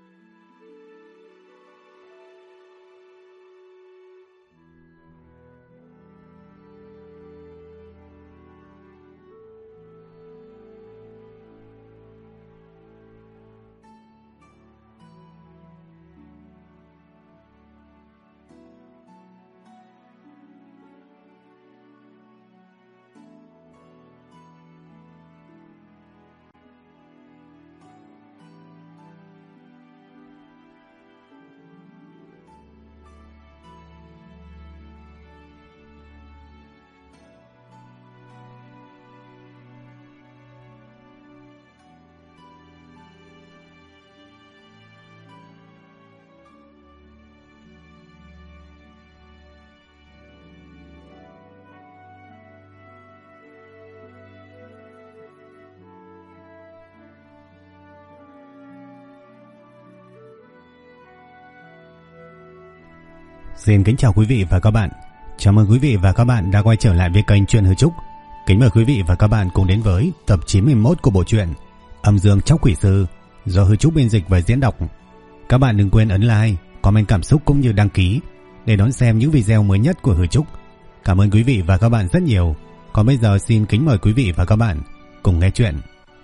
Xin kính chào quý vị và các bạn. Chào mừng quý vị và các bạn đã quay trở lại với kênh Truyện Hư Trúc. Kính mời quý vị và các bạn cùng đến với tập 91 của bộ truyện Âm Dương Tróc Quỷ Sư do Hư Trúc biên dịch và diễn đọc. Các bạn đừng quên ấn like, comment cảm xúc cũng như đăng ký để đón xem những video mới nhất của Hư Trúc. Cảm ơn quý vị và các bạn rất nhiều. Còn bây giờ xin kính mời quý vị và các bạn cùng nghe chuyện.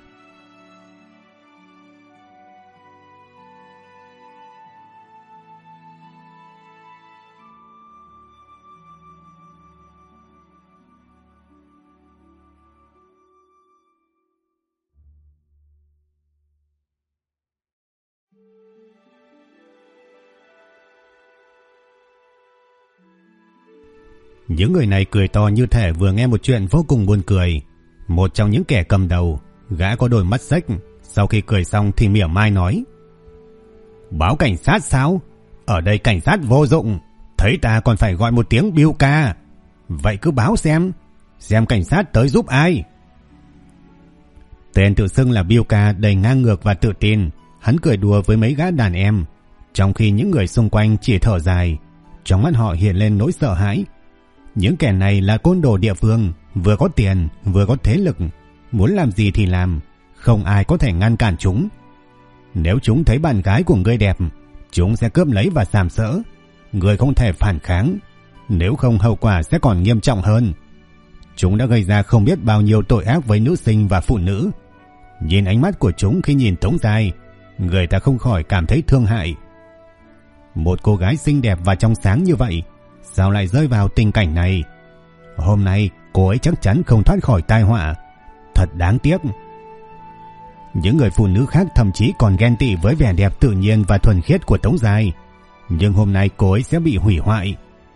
Những người này cười to như thể vừa nghe một chuyện vô cùng buồn cười. Một trong những kẻ cầm đầu, gã có đôi mắt xếch, sau khi cười xong thì mỉa mai nói: "Báo cảnh sát sao? Ở đây cảnh sát vô dụng, thấy ta còn phải gọi một tiếng biêu ca. Vậy cứ báo xem cảnh sát tới giúp ai." Tên tự xưng là biêu ca đầy ngang ngược và tự tin, hắn cười đùa với mấy gã đàn em, trong khi những người xung quanh chỉ thở dài, trong mắt họ hiện lên nỗi sợ hãi. Những kẻ này là côn đồ địa phương, vừa có tiền, vừa có thế lực, muốn làm gì thì làm, không ai có thể ngăn cản chúng. Nếu chúng thấy bạn gái của ngươi đẹp, chúng sẽ cướp lấy và sàm sỡ. Ngươi không thể phản kháng, nếu không hậu quả sẽ còn nghiêm trọng hơn. Chúng đã gây ra không biết bao nhiêu tội ác với nữ sinh và phụ nữ. Nhìn ánh mắt của chúng khi nhìn Tống Giai, người ta không khỏi cảm thấy thương hại. Một cô gái xinh đẹp và trong sáng như vậy, sao lại rơi vào tình cảnh này? Hôm nay cô ấy chắc chắn không thoát khỏi tai họa. Thật đáng tiếc. Những người phụ nữ khác thậm chí còn ghen tị với vẻ đẹp tự nhiên và thuần khiết của Tống Giai. Nhưng hôm nay cô ấy sẽ bị hủy hoại.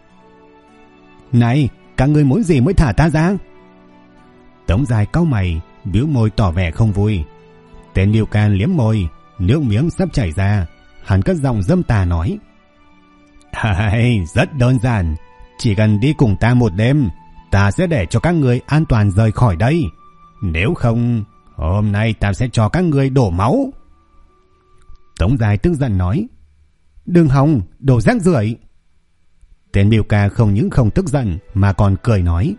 "Này, các ngươi muốn gì mới thả ta ra?" Tống Giai cau mày, bĩu môi tỏ vẻ không vui. Tên Liêu Can liếm môi, nước miếng sắp chảy ra. Hắn cất giọng dâm tà nói: "Rất đơn giản, chỉ cần đi cùng ta một đêm, ta sẽ để cho các ngươi an toàn rời khỏi đây. Nếu không, hôm nay ta sẽ cho các ngươi đổ máu." Tống Giai tức giận nói: "Đừng hòng, đồ rác rưởi." Tên Miêu Ca không những không tức giận mà còn cười nói: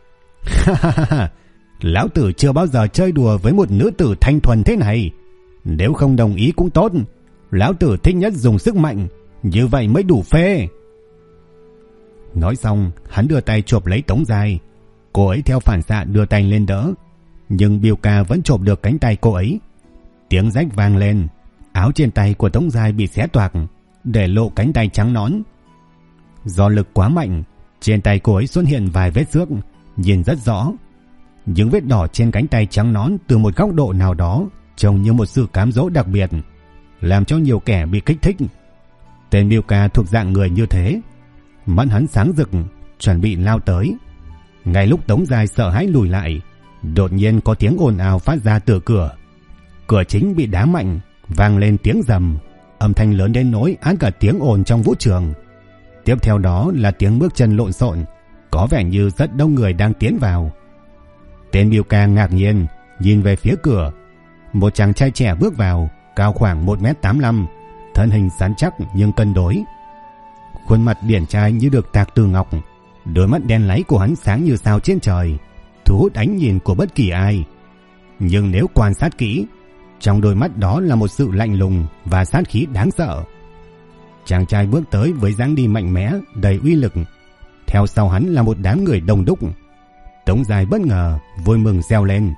"Lão tử chưa bao giờ chơi đùa với một nữ tử thanh thuần thế này. Nếu không đồng ý cũng tốt, lão tử thích nhất dùng sức mạnh, như vậy mới đủ phê." Nói xong, hắn đưa tay chộp lấy Tống Giai. Cô ấy theo phản xạ đưa tay lên đỡ, nhưng Biêu Ca vẫn chộp được cánh tay cô ấy. Tiếng rách vang lên, áo trên tay của Tống Giai bị xé toạc, để lộ cánh tay trắng nõn. Do lực quá mạnh, trên tay cô ấy xuất hiện vài vết xước, nhìn rất rõ. Những vết đỏ trên cánh tay trắng nõn từ một góc độ nào đó trông như một sự cám dỗ đặc biệt, làm cho nhiều kẻ bị kích thích. Tên Miêu Ca thuộc dạng người như thế, mắt hắn sáng rực, chuẩn bị lao tới. Ngay lúc Tống Giai sợ hãi lùi lại, đột nhiên có tiếng ồn ào phát ra từ cửa. Cửa chính bị đá mạnh, vang lên tiếng rầm, âm thanh lớn đến nỗi át cả tiếng ồn trong vũ trường. Tiếp theo đó là tiếng bước chân lộn xộn, có vẻ như rất đông người đang tiến vào. Tên Miêu Ca ngạc nhiên nhìn về phía cửa. Một chàng trai trẻ bước vào, cao khoảng 1m85, thân hình rắn chắc nhưng cân đối. Khuôn mặt điển trai như được tạc từ ngọc, đôi mắt đen láy của hắn sáng như sao trên trời, thu hút ánh nhìn của bất kỳ ai. Nhưng nếu quan sát kỹ, Trong đôi mắt đó là một sự lạnh lùng và sát khí đáng sợ. Chàng trai bước tới với dáng đi mạnh mẽ, đầy uy lực. Theo sau hắn là một đám người đông đúc. Tống Giai bất ngờ, vui mừng reo lên.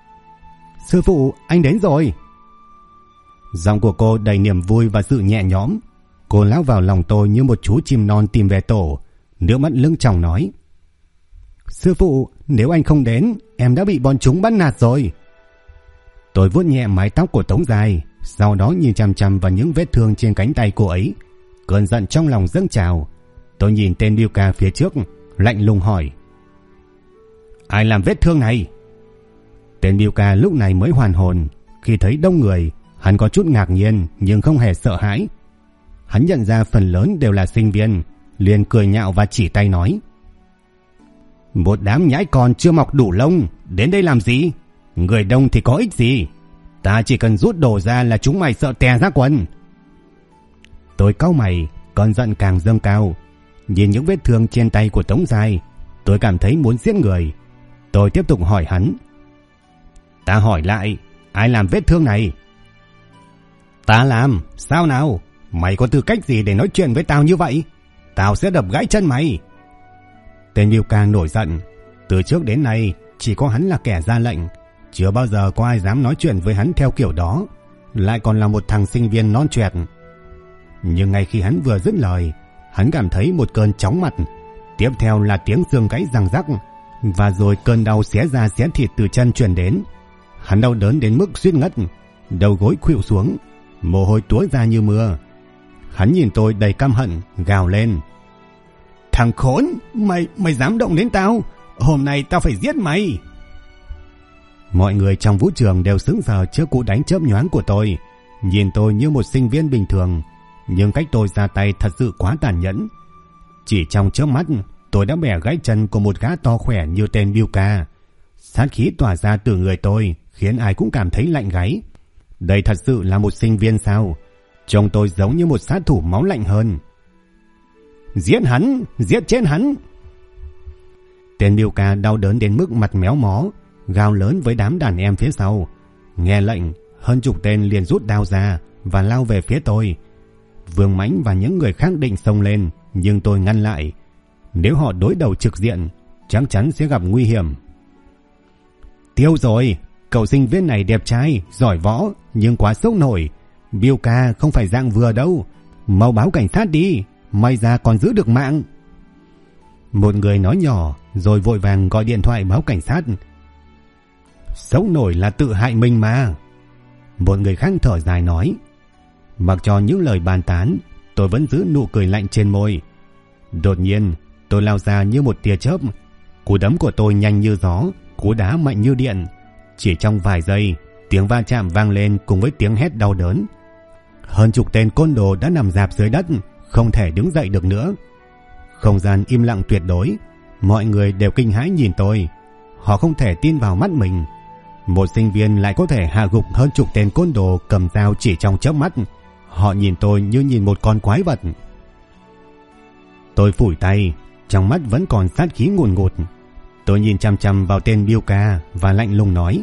Sư phụ, anh đến rồi. Giọng của cô đầy niềm vui và sự nhẹ nhõm. Cô lao vào lòng tôi như một chú chim non tìm về tổ, nước mắt lưng tròng nói. Sư phụ, nếu anh không đến, em đã bị bọn chúng bắt nạt rồi. Tôi vuốt nhẹ mái tóc của Tống Giai, sau đó nhìn chằm chằm vào những vết thương trên cánh tay cô ấy. Cơn giận trong lòng dâng trào. Tôi nhìn tên Biêu Ca phía trước, lạnh lùng hỏi. Ai làm vết thương này? Tên Biêu Ca lúc này mới hoàn hồn. Khi thấy đông người, hắn có chút ngạc nhiên nhưng không hề sợ hãi. Hắn nhận ra phần lớn đều là sinh viên, liền cười nhạo và chỉ tay nói. Một đám nhãi con chưa mọc đủ lông, đến đây làm gì? Người đông thì có ích gì? Ta chỉ cần rút đồ ra là chúng mày sợ tè ra quần. Tôi cau mày, cơn giận càng dâng cao. Nhìn những vết thương trên tay của Tống Giai, tôi cảm thấy muốn giết người. Tôi tiếp tục hỏi hắn. Ta hỏi lại, ai làm vết thương này? Ta làm, sao nào? Mày có tư cách gì để nói chuyện với tao như vậy? Tao sẽ đập gãy chân mày. Tên Biêu Ca nổi giận. Từ trước đến nay chỉ có hắn là kẻ ra lệnh, chưa bao giờ có ai dám nói chuyện với hắn theo kiểu đó, lại còn là một thằng sinh viên non choẹt. Nhưng ngay khi hắn vừa dứt lời, hắn cảm thấy một cơn chóng mặt, tiếp theo là tiếng xương gãy răng rắc, và rồi cơn đau xé da xé thịt từ chân truyền đến. Hắn đau đớn đến mức suýt ngất, đầu gối khuỵu xuống, mồ hôi túa ra như mưa. Hắn nhìn tôi đầy căm hận, gào lên. Thằng khốn, mày dám động đến tao? Hôm nay tao phải giết mày. Mọi người trong vũ trường đều sững sờ trước cú đánh chớp nhoáng của tôi, nhìn tôi như một sinh viên bình thường, nhưng cách tôi ra tay thật sự quá tàn nhẫn. Chỉ trong chớp mắt, tôi đã bẻ gãy chân của một gã to khỏe như tên Biêu Ca. Sát khí tỏa ra từ người tôi khiến ai cũng cảm thấy lạnh gáy. Đây thật sự là một sinh viên sao? Trông tôi giống như một sát thủ máu lạnh hơn. Giết hắn, giết chết hắn. Tên Biêu Ca đau đớn đến mức mặt méo mó, gào lớn với đám đàn em phía sau. Nghe lệnh, hơn chục tên liền rút đao ra và lao về phía tôi. Vương Mãnh và những người khác định xông lên, nhưng tôi ngăn lại. Nếu họ đối đầu trực diện, chắc chắn sẽ gặp nguy hiểm. Tiêu rồi, cậu sinh viên này đẹp trai, giỏi võ, nhưng quá sốc nổi. Biêu Ca không phải dạng vừa đâu. Mau báo cảnh sát đi, may ra còn giữ được mạng. Một người nói nhỏ rồi vội vàng gọi điện thoại báo cảnh sát. Sốc nổi là tự hại mình mà. Một người khác thở dài nói. Mặc cho những lời bàn tán, tôi vẫn giữ nụ cười lạnh trên môi. Đột nhiên tôi lao ra như một tia chớp. Cú đấm của tôi nhanh như gió, cú đá mạnh như điện. Chỉ trong vài giây, tiếng va chạm vang lên cùng với tiếng hét đau đớn. Hơn chục tên côn đồ đã nằm rạp dưới đất, không thể đứng dậy được nữa. Không gian im lặng tuyệt đối. Mọi người đều kinh hãi nhìn tôi. Họ không thể tin vào mắt mình. Một sinh viên lại có thể hạ gục hơn chục tên côn đồ cầm dao chỉ trong chớp mắt. Họ nhìn tôi như nhìn một con quái vật. Tôi phủi tay, trong mắt vẫn còn sát khí ngùn ngụt. Tôi nhìn chằm chằm vào tên Biêu Ca và lạnh lùng nói.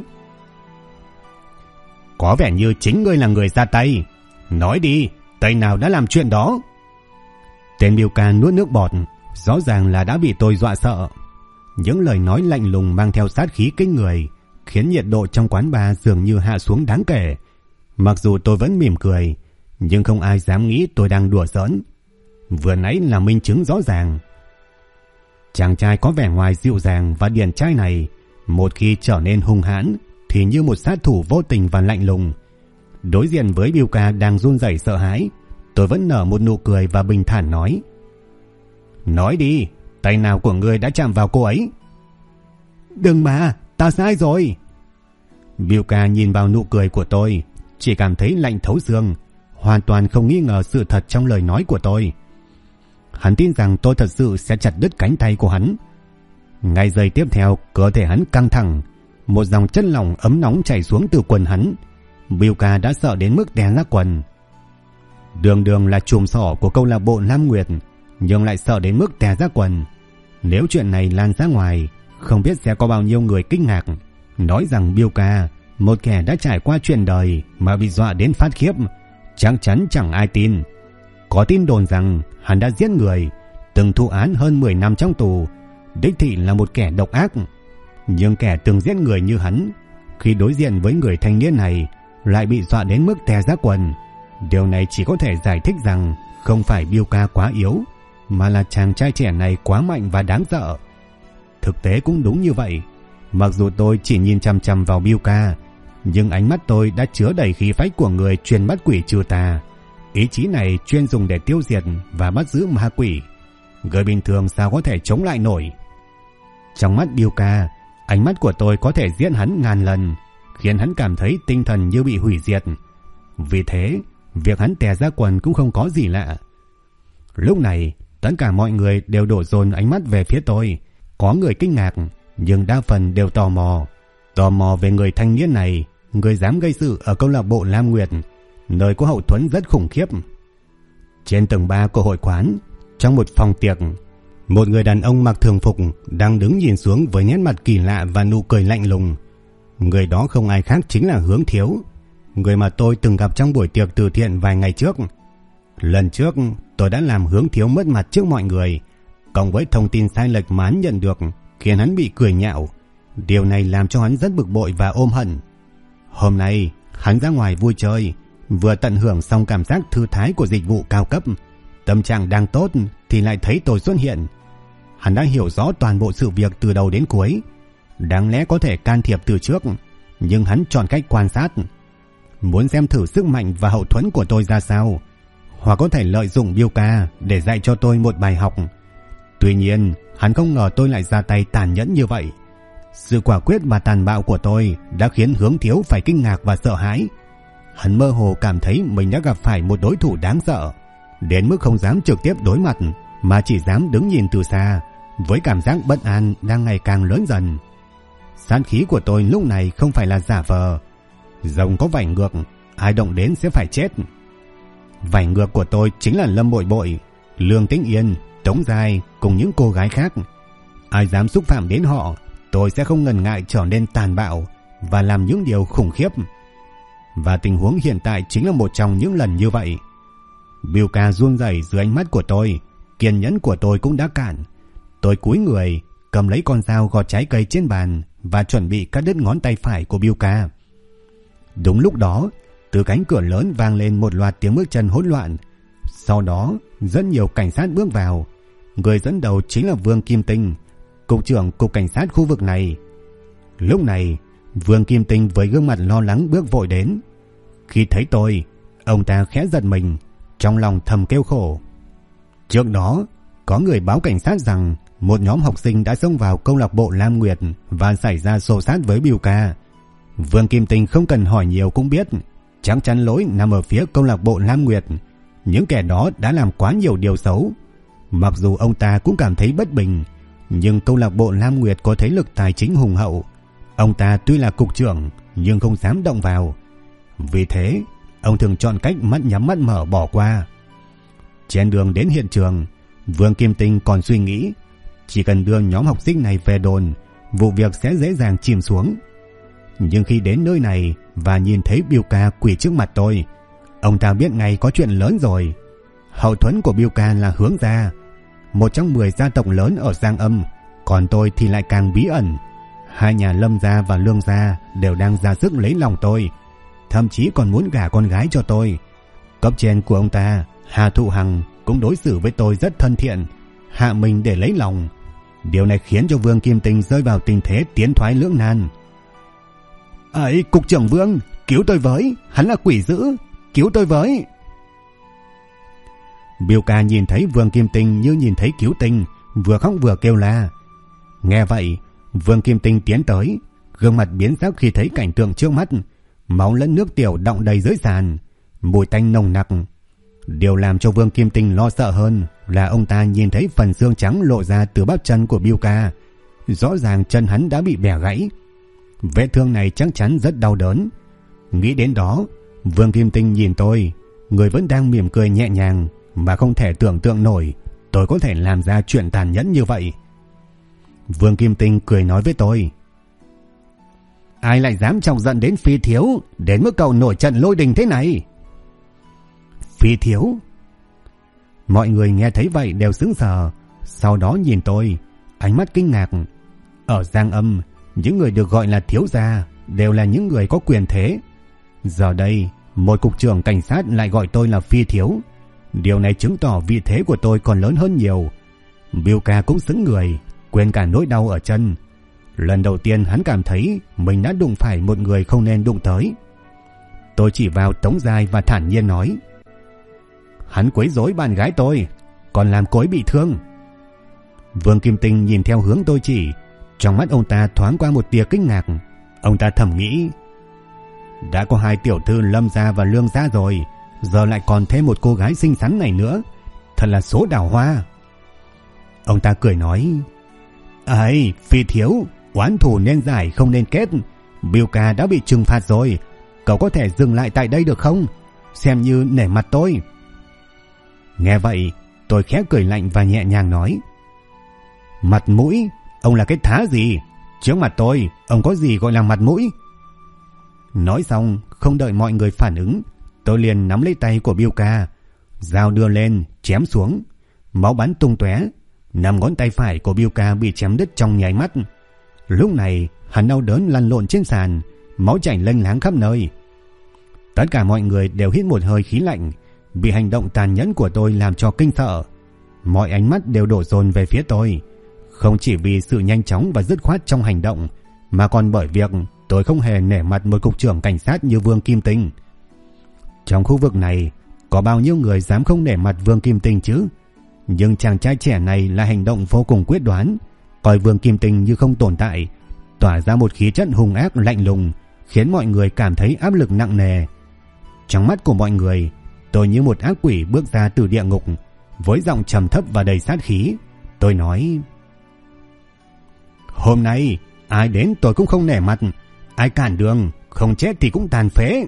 Có vẻ như chính ngươi là người ra tay. Nói đi, tay nào đã làm chuyện đó? Tên Biêu Ca nuốt nước bọt, rõ ràng là đã bị tôi dọa sợ. Những lời nói lạnh lùng mang theo sát khí kinh người, khiến nhiệt độ trong quán bar dường như hạ xuống đáng kể. Mặc dù tôi vẫn mỉm cười, nhưng không ai dám nghĩ tôi đang đùa giỡn. Vừa nãy là minh chứng rõ ràng. Chàng trai có vẻ ngoài dịu dàng và điển trai này, một khi trở nên hung hãn thì như một sát thủ vô tình và lạnh lùng. Đối diện với Biêu Ca đang run rẩy sợ hãi, tôi vẫn nở một nụ cười và bình thản nói. Nói đi, tay nào của ngươi đã chạm vào cô ấy? Đừng mà, ta sai rồi. Biêu Ca nhìn vào nụ cười của tôi, chỉ cảm thấy lạnh thấu xương, hoàn toàn không nghi ngờ sự thật trong lời nói của tôi. Hắn tin rằng tôi thật sự sẽ chặt đứt cánh tay của hắn. Ngay giây tiếp theo, cơ thể hắn căng thẳng, một dòng chất lỏng ấm nóng chảy xuống từ quần hắn. Biêu Ca đã sợ đến mức đè ra quần. Đường đường là chùm sỏ của câu lạc bộ Lam Nguyệt, nhưng lại sợ đến mức tè ra quần. Nếu chuyện này lan ra ngoài, không biết sẽ có bao nhiêu người kinh ngạc, nói rằng Biêu Ca Một kẻ đã trải qua chuyện đời mà bị dọa đến phát khiếp, chắc chắn chẳng ai tin. Có tin đồn rằng hắn đã giết người, từng thụ án hơn 10 năm trong tù, đích thị là một kẻ độc ác. Nhưng kẻ từng giết người như hắn, khi đối diện với người thanh niên này lại bị dọa đến mức tè ra quần. Điều này chỉ có thể giải thích rằng không phải Biêu Ca quá yếu, mà là chàng trai trẻ này quá mạnh và đáng sợ. Thực tế cũng đúng như vậy. Mặc dù tôi chỉ nhìn chằm chằm vào Biêu Ca, nhưng ánh mắt tôi đã chứa đầy khí phách của người chuyên bắt quỷ trừ tà. Ý chí này chuyên dùng để tiêu diệt và bắt giữ ma quỷ. Người bình thường sao có thể chống lại nổi. Trong mắt Biêu Ca, ánh mắt của tôi có thể giết hắn ngàn lần, khiến hắn cảm thấy tinh thần như bị hủy diệt. Vì thế, việc hắn tè ra quần cũng không có gì lạ. Lúc này, tất cả mọi người đều đổ dồn ánh mắt về phía tôi. Có người kinh ngạc, nhưng đa phần đều tò mò. Tò mò về người thanh niên này, người dám gây sự ở câu lạc bộ Lam Nguyệt, nơi có hậu thuẫn rất khủng khiếp. Trên tầng 3 của hội quán, trong một phòng tiệc, một người đàn ông mặc thường phục đang đứng nhìn xuống với nét mặt kỳ lạ và nụ cười lạnh lùng. Người đó không ai khác chính là Hướng Thiếu, người mà tôi từng gặp trong buổi tiệc từ thiện vài ngày trước. Lần trước tôi đã làm Hướng Thiếu mất mặt trước mọi người, cộng với thông tin sai lệch mà hắn nhận được khiến hắn bị cười nhạo. Điều này làm cho hắn rất bực bội và ôm hận. Hôm nay hắn ra ngoài vui chơi, vừa tận hưởng xong cảm giác thư thái của dịch vụ cao cấp, tâm trạng đang tốt thì lại thấy tôi xuất hiện. Hắn đã hiểu rõ toàn bộ sự việc từ đầu đến cuối. Đáng lẽ có thể can thiệp từ trước, nhưng hắn chọn cách quan sát, muốn xem thử sức mạnh và hậu thuẫn của tôi ra sao, hoặc có thể lợi dụng Biêu Ca để dạy cho tôi một bài học. Tuy nhiên, hắn không ngờ tôi lại ra tay tàn nhẫn như vậy. Sự quả quyết và tàn bạo của tôi đã khiến Hướng Thiếu phải kinh ngạc và sợ hãi. Hắn mơ hồ cảm thấy mình đã gặp phải một đối thủ đáng sợ, đến mức không dám trực tiếp đối mặt, mà chỉ dám đứng nhìn từ xa, với cảm giác bất an đang ngày càng lớn dần. Sát khí của tôi lúc này không phải là giả vờ. Rồng có vảy ngược, ai động đến sẽ phải chết. Vảy ngược của tôi chính là Lâm Bội Bội, Lương Tĩnh Yên, Tống Giai cùng những cô gái khác. Ai dám xúc phạm đến họ, tôi sẽ không ngần ngại trở nên tàn bạo và làm những điều khủng khiếp. Và tình huống hiện tại chính là một trong những lần như vậy. Biêu Ca run rẩy dưới ánh mắt của tôi, kiên nhẫn của tôi cũng đã cạn. Tôi cúi người, cầm lấy con dao gọt trái cây trên bàn và chuẩn bị cắt đứt ngón tay phải của Biêu Ca. Đúng lúc đó, từ cánh cửa lớn vang lên một loạt tiếng bước chân hỗn loạn. Sau đó, rất nhiều cảnh sát bước vào. Người dẫn đầu chính là Vương Kim Tinh, cục trưởng cục cảnh sát khu vực này. Lúc này, Vương Kim Tinh với gương mặt lo lắng bước vội đến. Khi thấy tôi, ông ta khẽ giật mình, trong lòng thầm kêu khổ. Trước đó, có người báo cảnh sát rằng một nhóm học sinh đã xông vào câu lạc bộ Lam Nguyệt và xảy ra xô xát với Biêu Ca. Vương Kim Tinh không cần hỏi nhiều cũng biết, chắc chắn lỗi nằm ở phía câu lạc bộ Lam Nguyệt. Những kẻ đó đã làm quá nhiều điều xấu. Mặc dù ông ta cũng cảm thấy bất bình, nhưng câu lạc bộ Lam Nguyệt có thế lực tài chính hùng hậu. Ông ta tuy là cục trưởng nhưng không dám động vào. Vì thế, ông thường chọn cách mắt nhắm mắt mở bỏ qua. Trên đường đến hiện trường, Vương Kim Tinh còn suy nghĩ, chỉ cần đưa nhóm học sinh này về đồn, vụ việc sẽ dễ dàng chìm xuống. Nhưng khi đến nơi này và nhìn thấy Biêu Ca quỳ trước mặt tôi, ông ta biết ngay có chuyện lớn rồi. Hậu thuẫn của Biêu Ca là Hướng gia, một trong 10 gia tộc lớn ở Giang Âm, còn tôi thì lại càng bí ẩn. Hai nhà Lâm gia và Lương gia đều đang ra sức lấy lòng tôi, thậm chí còn muốn gả con gái cho tôi. Cấp trên của ông ta, Hà Thụ Hằng, cũng đối xử với tôi rất thân thiện, hạ mình để lấy lòng. Điều này khiến cho Vương Kim Tinh rơi vào tình thế tiến thoái lưỡng nan. "Ấy, cục trưởng Vương, cứu tôi với, hắn là quỷ dữ, cứu tôi với." Biêu Ca nhìn thấy Vương Kim Tinh như nhìn thấy cứu tinh, vừa khóc vừa kêu la. Nghe vậy, Vương Kim Tinh tiến tới, gương mặt biến sắc khi thấy cảnh tượng trước mắt, máu lẫn nước tiểu đọng đầy dưới sàn, mùi tanh nồng nặc. Điều làm cho Vương Kim Tinh lo sợ hơn là ông ta nhìn thấy phần xương trắng lộ ra từ bắp chân của Biêu Ca. Rõ ràng chân hắn đã bị bẻ gãy. Vết thương này chắc chắn rất đau đớn. Nghĩ đến đó, Vương Kim Tinh nhìn tôi, người vẫn đang mỉm cười nhẹ nhàng, mà không thể tưởng tượng nổi tôi có thể làm ra chuyện tàn nhẫn như vậy. Vương Kim Tinh cười nói với tôi: Ai lại dám chọc giận đến Phi thiếu đến mức cậu nổi trận lôi đình thế này? Phi thiếu? Mọi người nghe thấy vậy đều sững sờ, sau đó nhìn tôi, ánh mắt kinh ngạc. Ở Giang Âm, những người được gọi là thiếu gia đều là những người có quyền thế. Giờ đây, một cục trưởng cảnh sát lại gọi tôi là Phi thiếu. Điều này chứng tỏ vị thế của tôi còn lớn hơn nhiều. Bill ca cũng sững người, quên cả nỗi đau ở chân. Lần đầu tiên hắn cảm thấy mình đã đụng phải một người không nên đụng tới. Tôi chỉ vào Tống Giai và thản nhiên nói: Hắn quấy rối bạn gái tôi, còn làm cô ấy bị thương. Vương Kim Tinh nhìn theo hướng tôi chỉ, trong mắt ông ta thoáng qua một tia kinh ngạc. Ông ta thầm nghĩ: đã có 2 tiểu thư Lâm gia và Lương gia rồi, giờ lại còn thêm một cô gái xinh xắn này nữa, thật là số đào hoa. Ông ta cười nói: ấy, Phi thiếu, oán thù nên giải không nên kết. Bill ca đã bị trừng phạt rồi, cậu có thể dừng lại tại đây được không? Xem như nể mặt tôi. Nghe vậy, tôi khẽ cười lạnh và nhẹ nhàng nói: mặt mũi? Ông là cái thá gì? Trước mặt tôi, ông có gì gọi là mặt mũi? Nói xong, không đợi mọi người phản ứng, tôi liền nắm lấy tay của Bill ca, dao đưa lên, chém xuống. Máu bắn tung tóe, 5 ngón tay phải của Bill ca bị chém đứt trong nháy mắt. Lúc này, hắn đau đớn lăn lộn trên sàn, máu chảy lênh láng khắp nơi. Tất cả mọi người đều hít một hơi khí lạnh, bị hành động tàn nhẫn của tôi làm cho kinh sợ. Mọi ánh mắt đều đổ dồn về phía tôi, không chỉ vì sự nhanh chóng và dứt khoát trong hành động, mà còn bởi việc tôi không hề nể mặt một cục trưởng cảnh sát như Vương Kim Tinh. Trong khu vực này, có bao nhiêu người dám không nể mặt Vương Kim Tinh chứ? Nhưng chàng trai trẻ này là hành động vô cùng quyết đoán, coi Vương Kim Tinh như không tồn tại, tỏa ra một khí chất hung ác lạnh lùng, khiến mọi người cảm thấy áp lực nặng nề. Trong mắt của mọi người, tôi như một ác quỷ bước ra từ địa ngục. Với giọng trầm thấp và đầy sát khí, tôi nói: hôm nay ai đến tôi cũng không nể mặt, ai cản đường, không chết thì cũng tàn phế.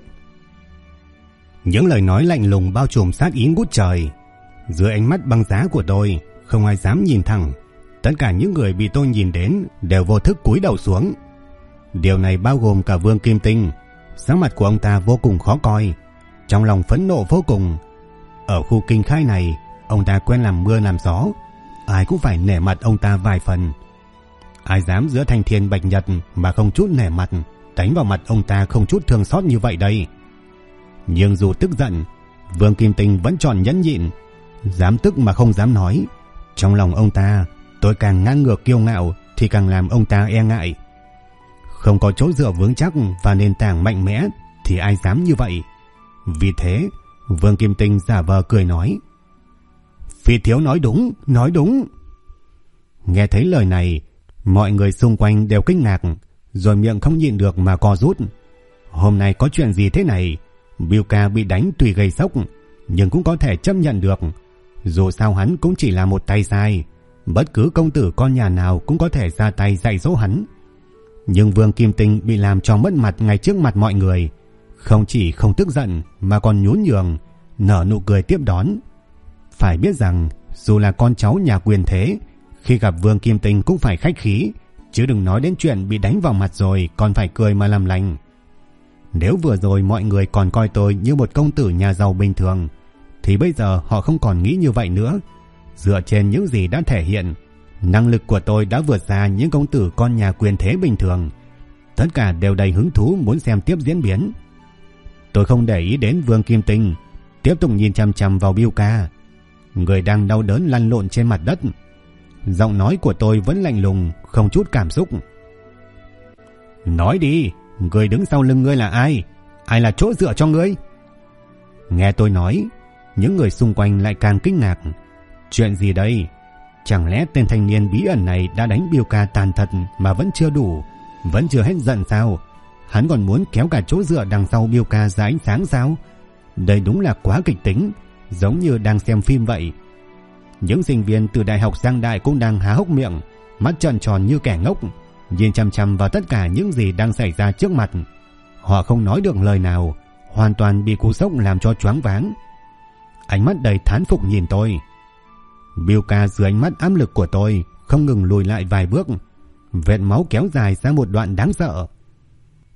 Những lời nói lạnh lùng bao trùm sát ý ngút trời. Dưới ánh mắt băng giá của tôi, không ai dám nhìn thẳng. Tất cả những người bị tôi nhìn đến đều vô thức cúi đầu xuống. Điều này bao gồm cả Vương Kim Tinh. Sắc mặt của ông ta vô cùng khó coi, trong lòng phẫn nộ vô cùng. Ở khu kinh khai này, ông ta quen làm mưa làm gió, ai cũng phải nể mặt ông ta vài phần. Ai dám giữa thanh thiên bạch nhật mà không chút nể mặt, đánh vào mặt ông ta không chút thương xót như vậy đây? Nhưng dù tức giận, Vương Kim Tinh vẫn chọn nhẫn nhịn. Dám tức mà không dám nói. Trong lòng ông ta, tôi càng ngang ngược kiêu ngạo thì càng làm ông ta e ngại. Không có chỗ dựa vững chắc và nền tảng mạnh mẽ thì ai dám như vậy. Vì thế, Vương Kim Tinh giả vờ cười nói: Phi thiếu nói đúng, nói đúng. Nghe thấy lời này, mọi người xung quanh đều kinh ngạc, rồi miệng không nhịn được mà co rút. Hôm nay có chuyện gì thế này? Bill ca bị đánh tuy gây sốc, nhưng cũng có thể chấp nhận được. Dù sao hắn cũng chỉ là một tay sai, bất cứ công tử con nhà nào cũng có thể ra tay dạy dỗ hắn. Nhưng Vương Kim Tinh bị làm cho mất mặt ngay trước mặt mọi người, không chỉ không tức giận mà còn nhún nhường, nở nụ cười tiếp đón. Phải biết rằng dù là con cháu nhà quyền thế, khi gặp Vương Kim Tinh cũng phải khách khí, chứ đừng nói đến chuyện bị đánh vào mặt rồi còn phải cười mà làm lành. Nếu vừa rồi mọi người còn coi tôi như một công tử nhà giàu bình thường, thì bây giờ họ không còn nghĩ như vậy nữa. Dựa trên những gì đã thể hiện, năng lực của tôi đã vượt xa những công tử con nhà quyền thế bình thường. Tất cả đều đầy hứng thú muốn xem tiếp diễn biến. Tôi không để ý đến Vương Kim Tinh, tiếp tục nhìn chằm chằm vào Bill ca, người đang đau đớn lăn lộn trên mặt đất. Giọng nói của tôi vẫn lạnh lùng, không chút cảm xúc. Nói đi, người đứng sau lưng ngươi là ai? Ai là chỗ dựa cho ngươi? Nghe tôi nói, những người xung quanh lại càng kinh ngạc. Chuyện gì đây? Chẳng lẽ tên thanh niên bí ẩn này đã đánh Bill ca tàn thật mà vẫn chưa đủ, vẫn chưa hết giận sao? Hắn còn muốn kéo cả chỗ dựa đằng sau Bill ca ra ánh sáng sao? Đây đúng là quá kịch tính, giống như đang xem phim vậy. Những sinh viên từ đại học Giang Đại cũng đang há hốc miệng, mắt trợn tròn như kẻ ngốc, nhìn chằm chằm vào tất cả những gì đang xảy ra trước mặt. Họ không nói được lời nào, hoàn toàn bị cú sốc làm cho choáng váng. Ánh mắt đầy thán phục nhìn tôi. Bill ca dưới ánh mắt áp lực của tôi không ngừng lùi lại vài bước, vệt máu kéo dài ra một đoạn đáng sợ.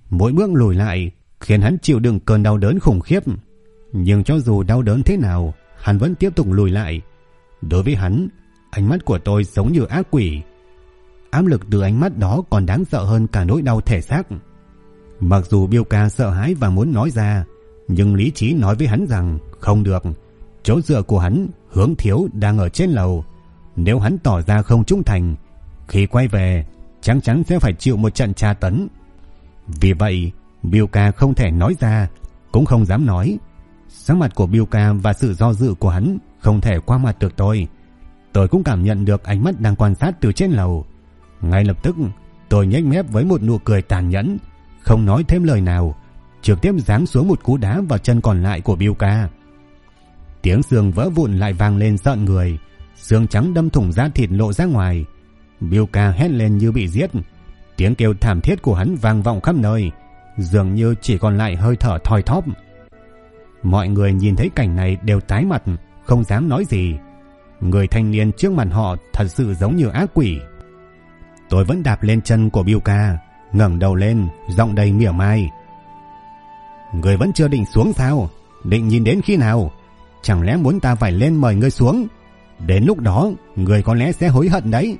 Mỗi bước lùi lại khiến hắn chịu đựng cơn đau đớn khủng khiếp. Nhưng cho dù đau đớn thế nào, hắn vẫn tiếp tục lùi lại. Đối với hắn, ánh mắt của tôi giống như ác quỷ. Áp lực từ ánh mắt đó còn đáng sợ hơn cả nỗi đau thể xác. Mặc dù Biêu Ca sợ hãi và muốn nói ra, nhưng lý trí nói với hắn rằng không được. Chỗ dựa của hắn, Hướng Thiếu, đang ở trên lầu. Nếu hắn tỏ ra không trung thành, khi quay về chắc chắn sẽ phải chịu một trận tra tấn. Vì vậy Biêu Ca không thể nói ra, cũng không dám nói. Sắc mặt của Biêu Ca và sự do dự của hắn không thể qua mặt được tôi. Tôi cũng cảm nhận được ánh mắt đang quan sát từ trên lầu. Ngay lập tức tôi nhếch mép với một nụ cười tàn nhẫn, không nói thêm lời nào, trực tiếp giáng xuống một cú đá vào chân còn lại của Biêu Ca. Tiếng xương vỡ vụn lại vang lên rợn người, xương trắng đâm thủng da thịt lộ ra ngoài. Biêu Ca hét lên như bị giết. Tiếng kêu thảm thiết của hắn vang vọng khắp nơi, dường như chỉ còn lại hơi thở thoi thóp. Mọi người nhìn thấy cảnh này đều tái mặt, không dám nói gì. Người thanh niên trước mặt họ thật sự giống như ác quỷ. Tôi vẫn đạp lên chân của Biêu Ca, ngẩng đầu lên, giọng đầy mỉa mai. Người vẫn chưa định xuống sao? Định nhìn đến khi nào? Chẳng lẽ muốn ta phải lên mời ngươi xuống? Đến lúc đó người có lẽ sẽ hối hận đấy.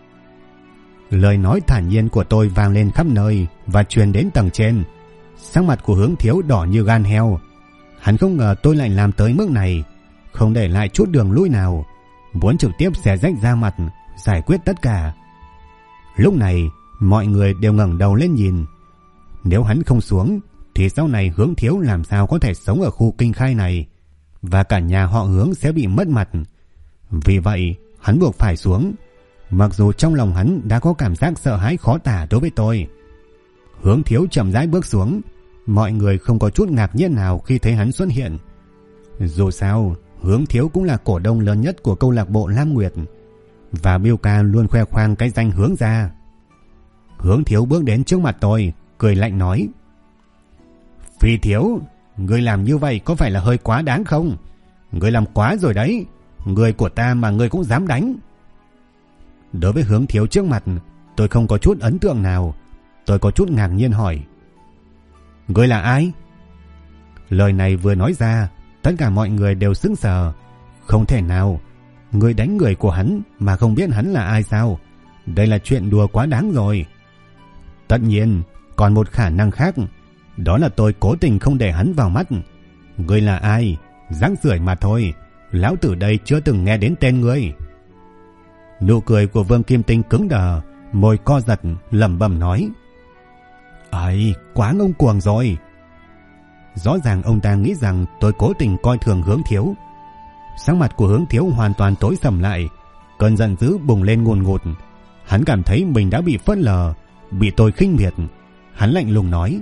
Lời nói thản nhiên của tôi vang lên khắp nơi và truyền đến tầng trên. Sắc mặt của Hướng Thiếu đỏ như gan heo. Hắn không ngờ tôi lại làm tới mức này, không để lại chút đường lui nào, muốn trực tiếp xé rách da mặt, giải quyết tất cả. Lúc này mọi người đều ngẩng đầu lên nhìn. Nếu hắn không xuống thì sau này Hướng Thiếu làm sao có thể sống ở khu Kinh Khai này, và cả nhà họ Hướng sẽ bị mất mặt. Vì vậy hắn buộc phải xuống, mặc dù trong lòng hắn đã có cảm giác sợ hãi khó tả đối với tôi. Hướng Thiếu chậm rãi bước xuống. Mọi người không có chút ngạc nhiên nào khi thấy hắn xuất hiện. Dù sao Hướng Thiếu cũng là cổ đông lớn nhất của câu lạc bộ Lam Nguyệt, và Biêu Ca luôn khoe khoang cái danh Hướng gia. Hướng Thiếu bước đến trước mặt tôi, cười lạnh nói: Phi Thiếu, ngươi làm như vậy có phải là hơi quá đáng không? Ngươi làm quá rồi đấy. Người của ta mà ngươi cũng dám đánh. Đối với Hướng Thiếu trước mặt, tôi không có chút ấn tượng nào. Tôi có chút ngạc nhiên hỏi: Ngươi là ai? Lời này vừa nói ra, tất cả mọi người đều sững sờ. Không thể nào, ngươi đánh người của hắn mà không biết hắn là ai sao? Đây là chuyện đùa quá đáng rồi. Tất nhiên còn một khả năng khác, đó là tôi cố tình không để hắn vào mắt. Ngươi là ai? Rác rưởi mà thôi. Lão tử đây chưa từng nghe đến tên ngươi. Nụ cười của Vương Kim Tinh cứng đờ, môi co giật, lẩm bẩm nói: Ấy, quá ngông cuồng rồi. Rõ ràng ông ta nghĩ rằng tôi cố tình coi thường Hướng Thiếu. Sắc mặt của Hướng Thiếu hoàn toàn tối sầm lại, cơn giận dữ bùng lên ngùn ngụt. Hắn cảm thấy mình đã bị phớt lờ, bị tôi khinh miệt. Hắn lạnh lùng nói: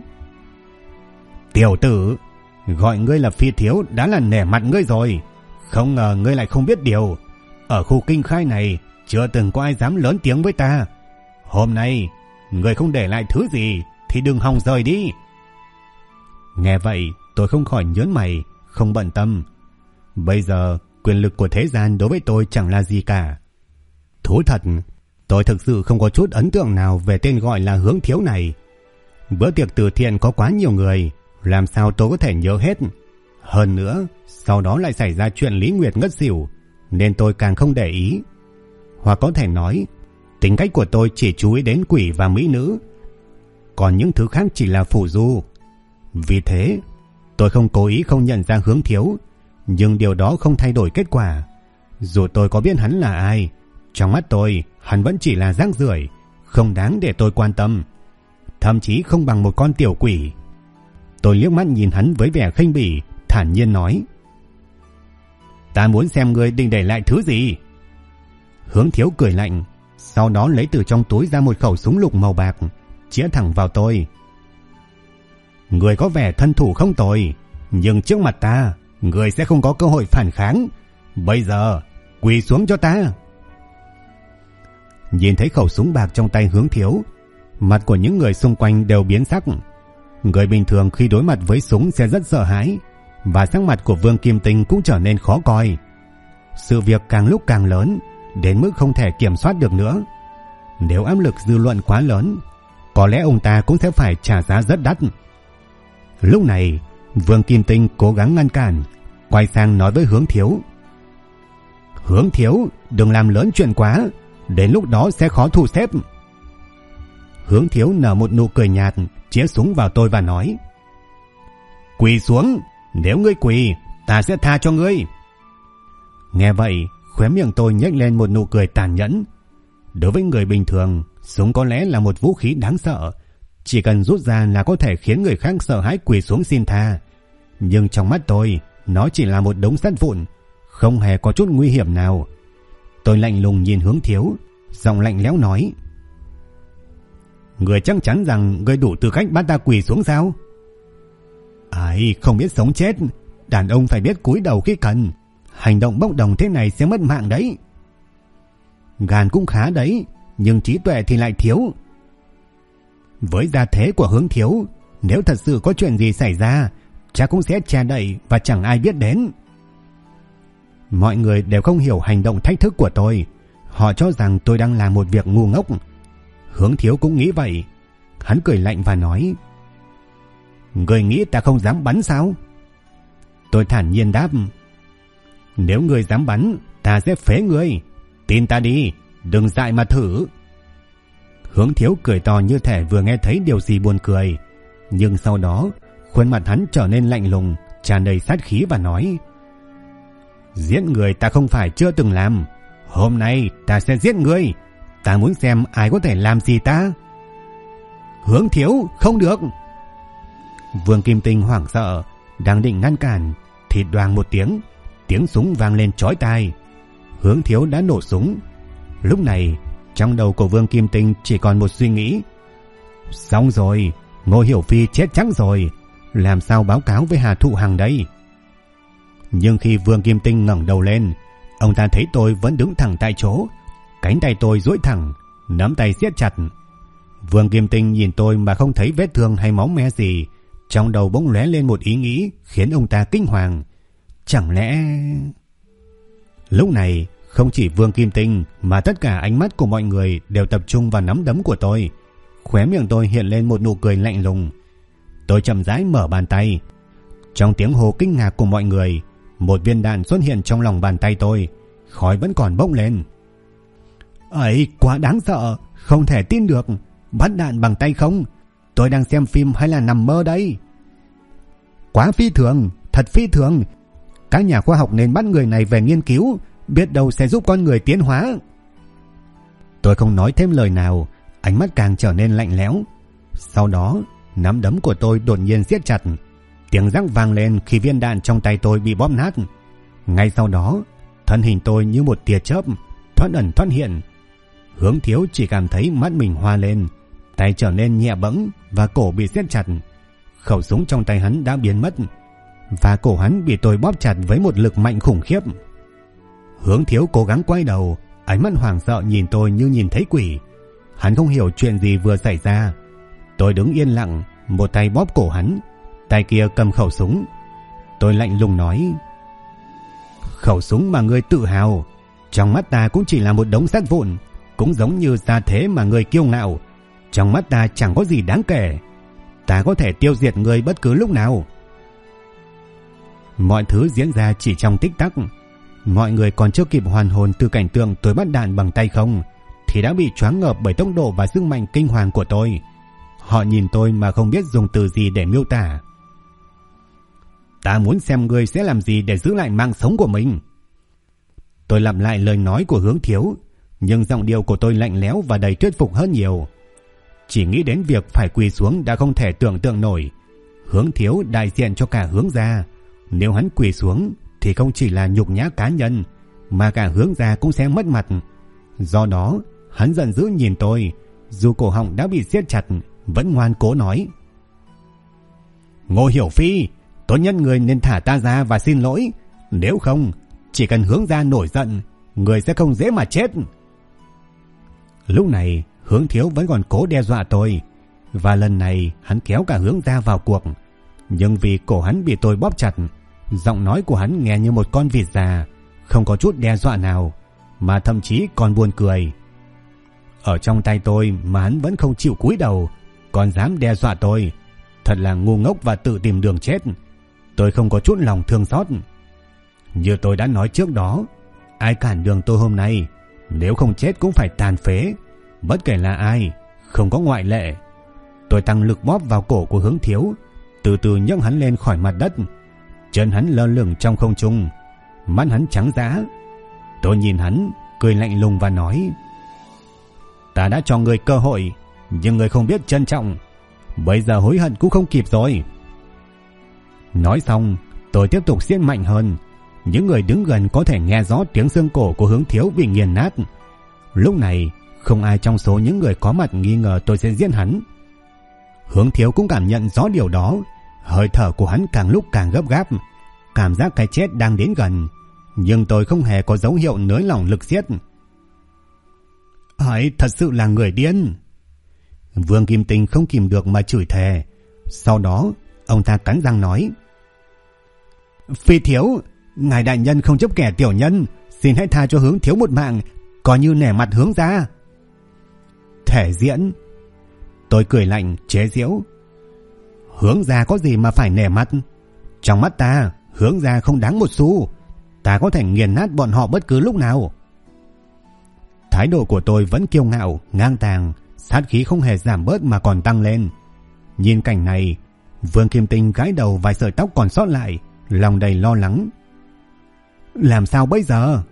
Tiểu tử, gọi ngươi là Phi Thiếu đã là nể mặt ngươi rồi. Không ngờ ngươi lại không biết điều. Ở khu Kinh Khai này chưa từng có ai dám lớn tiếng với ta. Hôm nay ngươi không để lại thứ gì thì đừng hòng rời đi. Nghe vậy tôi không khỏi nhớn mày, không bận tâm. Bây giờ quyền lực của thế gian đối với tôi chẳng là gì cả. Thú thật, tôi thực sự không có chút ấn tượng nào về tên gọi là Hướng Thiếu này. Bữa tiệc từ thiện có quá nhiều người, làm sao tôi có thể nhớ hết. Hơn nữa sau đó lại xảy ra chuyện Lý Nguyệt ngất xỉu, nên tôi càng không để ý. Hoặc có thể nói tính cách của tôi chỉ chú ý đến quỷ và mỹ nữ, còn những thứ khác chỉ là phù du. Vì thế tôi không cố ý không nhận ra Hướng Thiếu, nhưng điều đó không thay đổi kết quả. Dù tôi có biết hắn là ai, trong mắt tôi hắn vẫn chỉ là rác rưởi, không đáng để tôi quan tâm, thậm chí không bằng một con tiểu quỷ. Tôi liếc mắt nhìn hắn với vẻ khinh bỉ, thản nhiên nói: Ta muốn xem ngươi định để lại thứ gì. Hướng Thiếu cười lạnh, sau đó lấy từ trong túi ra một khẩu súng lục màu bạc, chĩa thẳng vào tôi. Ngươi có vẻ thân thủ không tồi, nhưng trước mặt ta ngươi sẽ không có cơ hội phản kháng. Bây giờ quỳ xuống cho ta. Nhìn thấy khẩu súng bạc trong tay Hướng Thiếu, mặt của những người xung quanh đều biến sắc. Người bình thường khi đối mặt với súng sẽ rất sợ hãi, và sắc mặt của Vương Kim Tinh cũng trở nên khó coi. Sự việc càng lúc càng lớn, đến mức không thể kiểm soát được nữa. Nếu áp lực dư luận quá lớn, có lẽ ông ta cũng sẽ phải trả giá rất đắt. Lúc này, Vương Kim Tinh cố gắng ngăn cản, quay sang nói với Hướng Thiếu. Hướng Thiếu, đừng làm lớn chuyện quá, đến lúc đó sẽ khó thu xếp. Hướng Thiếu nở một nụ cười nhạt, chĩa súng vào tôi và nói. Quỳ xuống, nếu ngươi quỳ, ta sẽ tha cho ngươi. Nghe vậy, khóe miệng tôi nhếch lên một nụ cười tàn nhẫn. Đối với người bình thường, súng có lẽ là một vũ khí đáng sợ, chỉ cần rút ra là có thể khiến người khác sợ hãi quỳ xuống xin tha. Nhưng trong mắt tôi, nó chỉ là một đống sắt vụn, không hề có chút nguy hiểm nào. Tôi lạnh lùng nhìn Hướng Thiếu, giọng lạnh lẽo nói. Người chắc chắn rằng người đủ tư cách bắt ta quỳ xuống sao? Ai không biết sống chết, đàn ông phải biết cúi đầu khi cần. Hành động bốc đồng thế này sẽ mất mạng đấy. Gan cũng khá đấy, nhưng trí tuệ thì lại thiếu. Với gia thế của Hướng Thiếu, nếu thật sự có chuyện gì xảy ra, chắc cũng sẽ che đậy và chẳng ai biết đến. Mọi người đều không hiểu hành động thách thức của tôi. Họ cho rằng tôi đang làm một việc ngu ngốc. Hướng Thiếu cũng nghĩ vậy. Hắn cười lạnh và nói. Người nghĩ ta không dám bắn sao? Tôi thản nhiên đáp. Nếu người dám bắn, ta sẽ phế người. Tin ta đi, đừng dại mà thử. Hướng Thiếu cười to như thể vừa nghe thấy điều gì buồn cười. Nhưng sau đó, khuôn mặt hắn trở nên lạnh lùng, tràn đầy sát khí và nói. Giết người ta không phải chưa từng làm. Hôm nay ta sẽ giết ngươi. Ta muốn xem ai có thể làm gì ta. Hướng Thiếu, không được. Vương Kim Tinh hoảng sợ, đang định ngăn cản thì đoàng một tiếng súng vang lên chói tai. Hướng Thiếu đã nổ súng. Lúc này, trong đầu của Vương Kim Tinh chỉ còn một suy nghĩ. Xong rồi, Ngô Hiểu Phi chết chắc rồi. Làm sao báo cáo với Hà Thụ Hằng đây? Nhưng khi Vương Kim Tinh ngẩng đầu lên, ông ta thấy tôi vẫn đứng thẳng tại chỗ. Cánh tay tôi duỗi thẳng, nắm tay siết chặt. Vương Kim Tinh nhìn tôi mà không thấy vết thương hay máu me gì. Trong đầu bỗng lóe lên một ý nghĩ khiến ông ta kinh hoàng. Chẳng lẽ... Lúc này, không chỉ Vương Kim Tinh mà tất cả ánh mắt của mọi người đều tập trung vào nắm đấm của tôi. Khóe miệng tôi hiện lên một nụ cười lạnh lùng. Tôi chậm rãi mở bàn tay. Trong tiếng hô kinh ngạc của mọi người, một viên đạn xuất hiện trong lòng bàn tay tôi. Khói vẫn còn bốc lên. Ấy, quá đáng sợ, không thể tin được. Bắt đạn bằng tay không? Tôi đang xem phim hay là nằm mơ đây? Quá phi thường, thật phi thường. Các nhà khoa học nên bắt người này về nghiên cứu, biết đâu sẽ giúp con người tiến hóa. Tôi không nói thêm lời nào, ánh mắt càng trở nên lạnh lẽo. Sau đó, nắm đấm của tôi đột nhiên siết chặt. Tiếng rắc vang lên khi viên đạn trong tay tôi bị bóp nát. Ngay sau đó, thân hình tôi như một tia chớp thoát ẩn thoát hiện. Hướng Thiếu chỉ cảm thấy mắt mình hoa lên, tay trở nên nhẹ bẫng và cổ bị siết chặt. Khẩu súng trong tay hắn đã biến mất và cổ hắn bị tôi bóp chặt với một lực mạnh khủng khiếp. Hướng Thiếu cố gắng quay đầu, ánh mắt hoảng sợ nhìn tôi như nhìn thấy quỷ. Hắn không hiểu chuyện gì vừa xảy ra. Tôi đứng yên lặng, một tay bóp cổ hắn, tay kia cầm khẩu súng. Tôi lạnh lùng nói. Khẩu súng mà ngươi tự hào, trong mắt ta cũng chỉ là một đống sắt vụn, cũng giống như gia thế mà ngươi kiêu ngạo. Trong mắt ta chẳng có gì đáng kể. Ta có thể tiêu diệt ngươi bất cứ lúc nào. Mọi thứ diễn ra chỉ trong tích tắc. Mọi người còn chưa kịp hoàn hồn từ cảnh tượng tôi bắt đạn bằng tay không thì đã bị choáng ngợp bởi tốc độ và sức mạnh kinh hoàng của tôi. Họ nhìn tôi mà không biết dùng từ gì để miêu tả. Ta muốn xem ngươi sẽ làm gì để giữ lại mạng sống của mình. Tôi lặp lại lời nói của Hướng Thiếu, nhưng giọng điệu của tôi lạnh lẽo và đầy thuyết phục hơn nhiều. Chỉ nghĩ đến việc phải quỳ xuống đã không thể tưởng tượng nổi. Hướng Thiếu đại diện cho cả Hướng gia. Nếu hắn quỳ xuống thì không chỉ là nhục nhã cá nhân, mà cả Hướng gia cũng sẽ mất mặt. Do đó, hắn giận dữ nhìn tôi, dù cổ họng đã bị siết chặt, vẫn ngoan cố nói. Ngô Hiểu Phi, tốt nhất người nên thả ta ra và xin lỗi. Nếu không, chỉ cần Hướng gia nổi giận, người sẽ không dễ mà chết. Lúc này, Hướng Thiếu vẫn còn cố đe dọa tôi, và lần này hắn kéo cả Hướng gia vào cuộc. Nhưng vì cổ hắn bị tôi bóp chặt, giọng nói của hắn nghe như một con vịt già, không có chút đe dọa nào, mà thậm chí còn buồn cười. Ở trong tay tôi mà hắn vẫn không chịu cúi đầu, còn dám đe dọa tôi, thật là ngu ngốc và tự tìm đường chết. Tôi không có chút lòng thương xót. Như tôi đã nói trước đó, ai cản đường tôi hôm nay, nếu không chết cũng phải tàn phế, bất kể là ai, không có ngoại lệ. Tôi tăng lực bóp vào cổ của Hướng Thiếu, từ từ nhấc hắn lên khỏi mặt đất. Chân hắn lơ lửng trong không trung, mắt hắn trắng dã. Tôi nhìn hắn, cười lạnh lùng và nói: ta đã cho người cơ hội, nhưng người không biết trân trọng, bây giờ hối hận cũng không kịp rồi. Nói xong, tôi tiếp tục siết mạnh hơn. Những người đứng gần có thể nghe rõ tiếng xương cổ của Hướng Thiếu bị nghiền nát. Lúc này, không ai trong số những người có mặt nghi ngờ tôi sẽ giết hắn. Hướng Thiếu cũng cảm nhận rõ điều đó. Hơi thở của hắn càng lúc càng gấp gáp, cảm giác cái chết đang đến gần. Nhưng tôi không hề có dấu hiệu nới lỏng lực siết. Ấy thật sự là người điên. Vương Kim Tinh không kìm được mà chửi thề. Sau đó ông ta cắn răng nói: Phi Thiếu, ngài đại nhân không chấp kẻ tiểu nhân, xin hãy tha cho Hướng Thiếu một mạng, coi như nể mặt Hướng gia. Thể diễn. Tôi cười lạnh chế giễu: Hướng gia có gì mà phải nể mặt? Trong mắt ta, Hướng gia không đáng một xu. Ta có thể nghiền nát bọn họ bất cứ lúc nào. Thái độ của tôi vẫn kiêu ngạo, ngang tàng, sát khí không hề giảm bớt mà còn tăng lên. Nhìn cảnh này, Vương Kim Tinh gãi đầu vài sợi tóc còn sót lại, lòng đầy lo lắng. Làm sao bây giờ?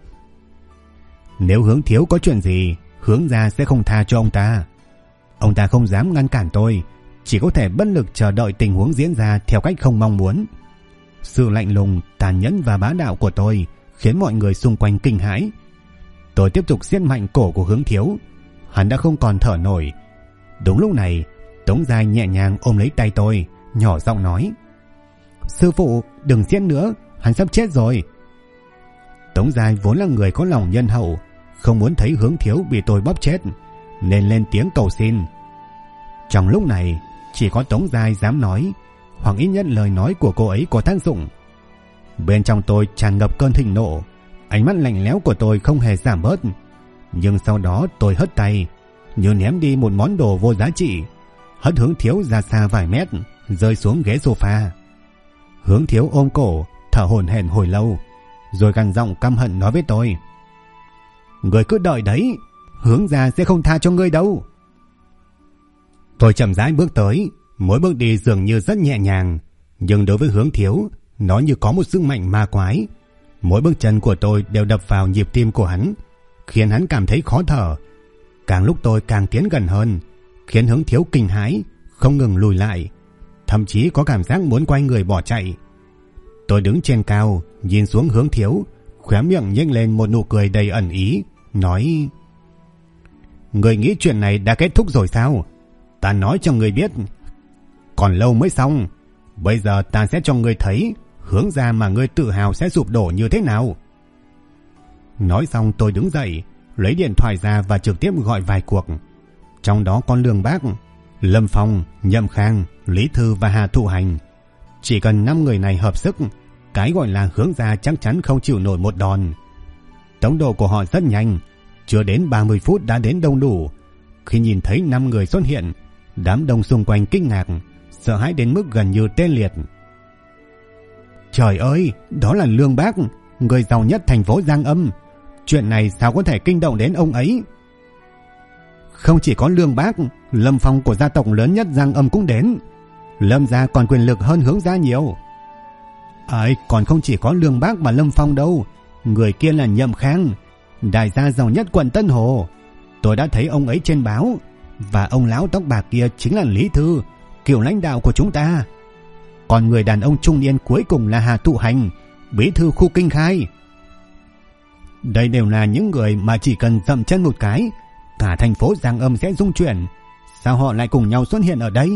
Nếu Hướng Thiếu có chuyện gì, Hướng gia sẽ không tha cho ông ta. Ông ta không dám ngăn cản tôi, chỉ có thể bất lực chờ đợi tình huống diễn ra theo cách không mong muốn. Sự lạnh lùng, tàn nhẫn và bá đạo của tôi khiến mọi người xung quanh kinh hãi. Tôi tiếp tục siết mạnh cổ của Hướng Thiếu. Hắn đã không còn thở nổi. Đúng lúc này, Tống Giai nhẹ nhàng ôm lấy tay tôi, nhỏ giọng nói: Sư phụ, đừng siết nữa, hắn sắp chết rồi. Tống Giai vốn là người có lòng nhân hậu, không muốn thấy Hướng Thiếu bị tôi bóp chết, nên lên tiếng cầu xin. Trong lúc này, chỉ có Tống Giai dám nói, hoặc ít nhất lời nói của cô ấy có tác dụng. Bên trong tôi tràn ngập cơn thịnh nộ, ánh mắt lạnh lẽo của tôi không hề giảm bớt. Nhưng sau đó tôi hất tay, như ném đi một món đồ vô giá trị, hất Hướng Thiếu ra xa vài mét, rơi xuống ghế sofa. Hướng Thiếu ôm cổ, thở hổn hển hồi lâu, rồi gằn giọng căm hận nói với tôi: Người cứ đợi đấy, Hướng gia sẽ không tha cho ngươi đâu. Tôi chậm rãi bước tới, mỗi bước đi dường như rất nhẹ nhàng, nhưng đối với Hướng Thiếu, nó như có một sức mạnh ma quái. Mỗi bước chân của tôi đều đập vào nhịp tim của hắn, khiến hắn cảm thấy khó thở. Càng lúc tôi càng tiến gần hơn, khiến Hướng Thiếu kinh hãi, không ngừng lùi lại, thậm chí có cảm giác muốn quay người bỏ chạy. Tôi đứng trên cao, nhìn xuống Hướng Thiếu, khóe miệng nhếch lên một nụ cười đầy ẩn ý, nói: Người nghĩ chuyện này đã kết thúc rồi sao? Ta nói cho người biết, còn lâu mới xong. Bây giờ ta sẽ cho người thấy Hướng gia mà ngươi tự hào sẽ sụp đổ như thế nào. Nói xong tôi đứng dậy, lấy điện thoại ra và trực tiếp gọi vài cuộc. Trong đó có Lương Bác, Lâm Phong, Nhậm Khang, Lý Thư và Hà Thụ Hành. Chỉ cần 5 người này hợp sức, cái gọi là Hướng gia chắc chắn không chịu nổi một đòn. Tốc độ của họ rất nhanh, chưa đến 30 phút đã đến đông đủ. Khi nhìn thấy 5 người xuất hiện, đám đông xung quanh kinh ngạc, sợ hãi đến mức gần như tê liệt. Trời ơi, đó là Lương Bác, người giàu nhất thành phố Giang Âm. Chuyện này sao có thể kinh động đến ông ấy? Không chỉ có Lương Bác, Lâm Phong của gia tộc lớn nhất Giang Âm cũng đến. Lâm gia còn quyền lực hơn Hướng gia nhiều. Còn không chỉ có Lương Bác và Lâm Phong đâu, người kia là Nhậm Khang, đại gia giàu nhất quận Tân Hồ. Tôi đã thấy ông ấy trên báo. Và ông lão tóc bạc kia chính là Lý Thư, cựu lãnh đạo của chúng ta. Còn người đàn ông trung niên cuối cùng là Hà Thụ Hành, bí thư khu Kinh Khai. Đây đều là những người mà chỉ cần dậm chân một cái, cả thành phố Giang Âm sẽ rung chuyển. Sao họ lại cùng nhau xuất hiện ở đây?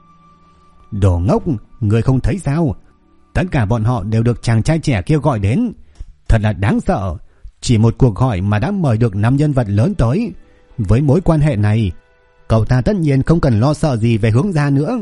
Đồ ngốc, người không thấy sao? Tất cả bọn họ đều được chàng trai trẻ kia gọi đến. Thật là đáng sợ. Chỉ một cuộc gọi mà đã mời được 5 nhân vật lớn tới. Với mối quan hệ này, cậu ta tất nhiên không cần lo sợ gì về Hướng gia nữa.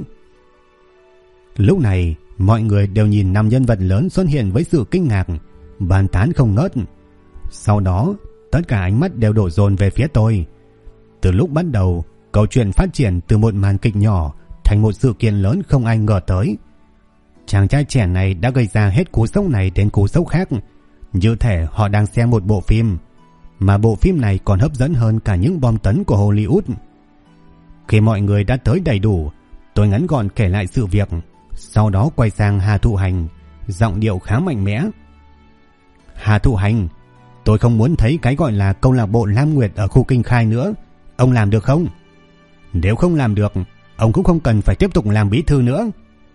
Lúc này, mọi người đều nhìn 5 nhân vật lớn xuất hiện với sự kinh ngạc, bàn tán không ngớt. Sau đó, tất cả ánh mắt đều đổ dồn về phía tôi. Từ lúc bắt đầu, câu chuyện phát triển từ một màn kịch nhỏ thành một sự kiện lớn không ai ngờ tới. Chàng trai trẻ này đã gây ra hết cú sốc này đến cú sốc khác, như thể họ đang xem một bộ phim, mà bộ phim này còn hấp dẫn hơn cả những bom tấn của Hollywood. Khi mọi người đã tới đầy đủ, tôi ngắn gọn kể lại sự việc, sau đó quay sang Hà Thụ Hành, giọng điệu khá mạnh mẽ. Hà Thụ Hành, tôi không muốn thấy cái gọi là câu lạc bộ Lam Nguyệt ở khu Kinh Khai nữa. Ông làm được không? Nếu không làm được, ông cũng không cần phải tiếp tục làm bí thư nữa.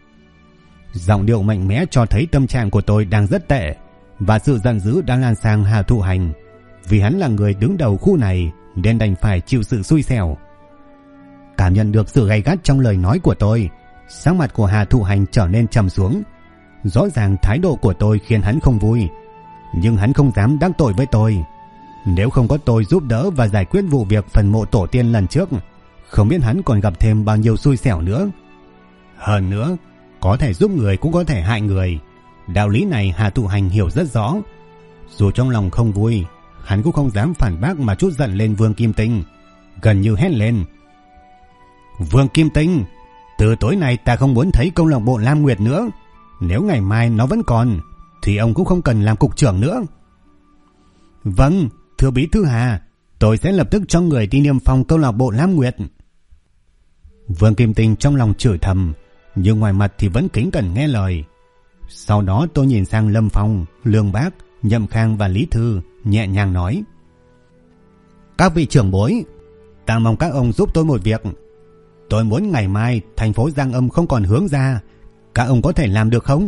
Giọng điệu mạnh mẽ cho thấy tâm trạng của tôi đang rất tệ, và sự giận dữ đang lan sang Hà Thụ Hành. Vì hắn là người đứng đầu khu này nên đành phải chịu sự xui xẻo. Cảm nhận được sự gay gắt trong lời nói của tôi, sắc mặt của Hà Thụ Hành trở nên trầm xuống. Rõ ràng thái độ của tôi khiến hắn không vui, nhưng hắn không dám đắc tội với tôi. Nếu không có tôi giúp đỡ và giải quyết vụ việc phần mộ tổ tiên lần trước, không biết hắn còn gặp thêm bao nhiêu xui xẻo nữa. Hơn nữa, có thể giúp người cũng có thể hại người. Đạo lý này Hà Thụ Hành hiểu rất rõ. Dù trong lòng không vui, hắn cũng không dám phản bác mà trút giận lên Vương Kim Tinh, gần như hét lên: Vương Kim Tinh, từ tối nay ta không muốn thấy câu lạc bộ Lam Nguyệt nữa. Nếu ngày mai nó vẫn còn thì ông cũng không cần làm cục trưởng nữa. Vâng, thưa bí thư Hà, tôi sẽ lập tức cho người đi niêm phong câu lạc bộ Lam Nguyệt. Vương Kim Tinh trong lòng chửi thầm, nhưng ngoài mặt thì vẫn kính cẩn nghe lời. Sau đó tôi nhìn sang Lâm Phong, Lương Bác, Nhậm Khang và Lý Thư, nhẹ nhàng nói: Các vị trưởng bối, ta mong các ông giúp tôi một việc. Tôi muốn ngày mai thành phố Giang Âm không còn hướng ra. Các ông có thể làm được không?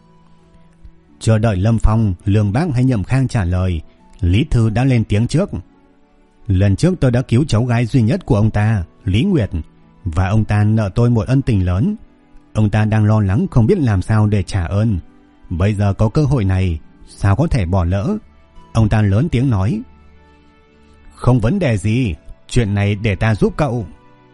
Chờ đợi Lâm Phong, Lương Bác hay Nhậm Khang trả lời, Lý Thư đã lên tiếng trước. Lần trước tôi đã cứu cháu gái duy nhất của ông ta, Lý Nguyệt, và ông ta nợ tôi một ân tình lớn. Ông ta đang lo lắng không biết làm sao để trả ơn. Bây giờ có cơ hội này, sao có thể bỏ lỡ? Ông ta lớn tiếng nói: Không vấn đề gì, chuyện này để ta giúp cậu.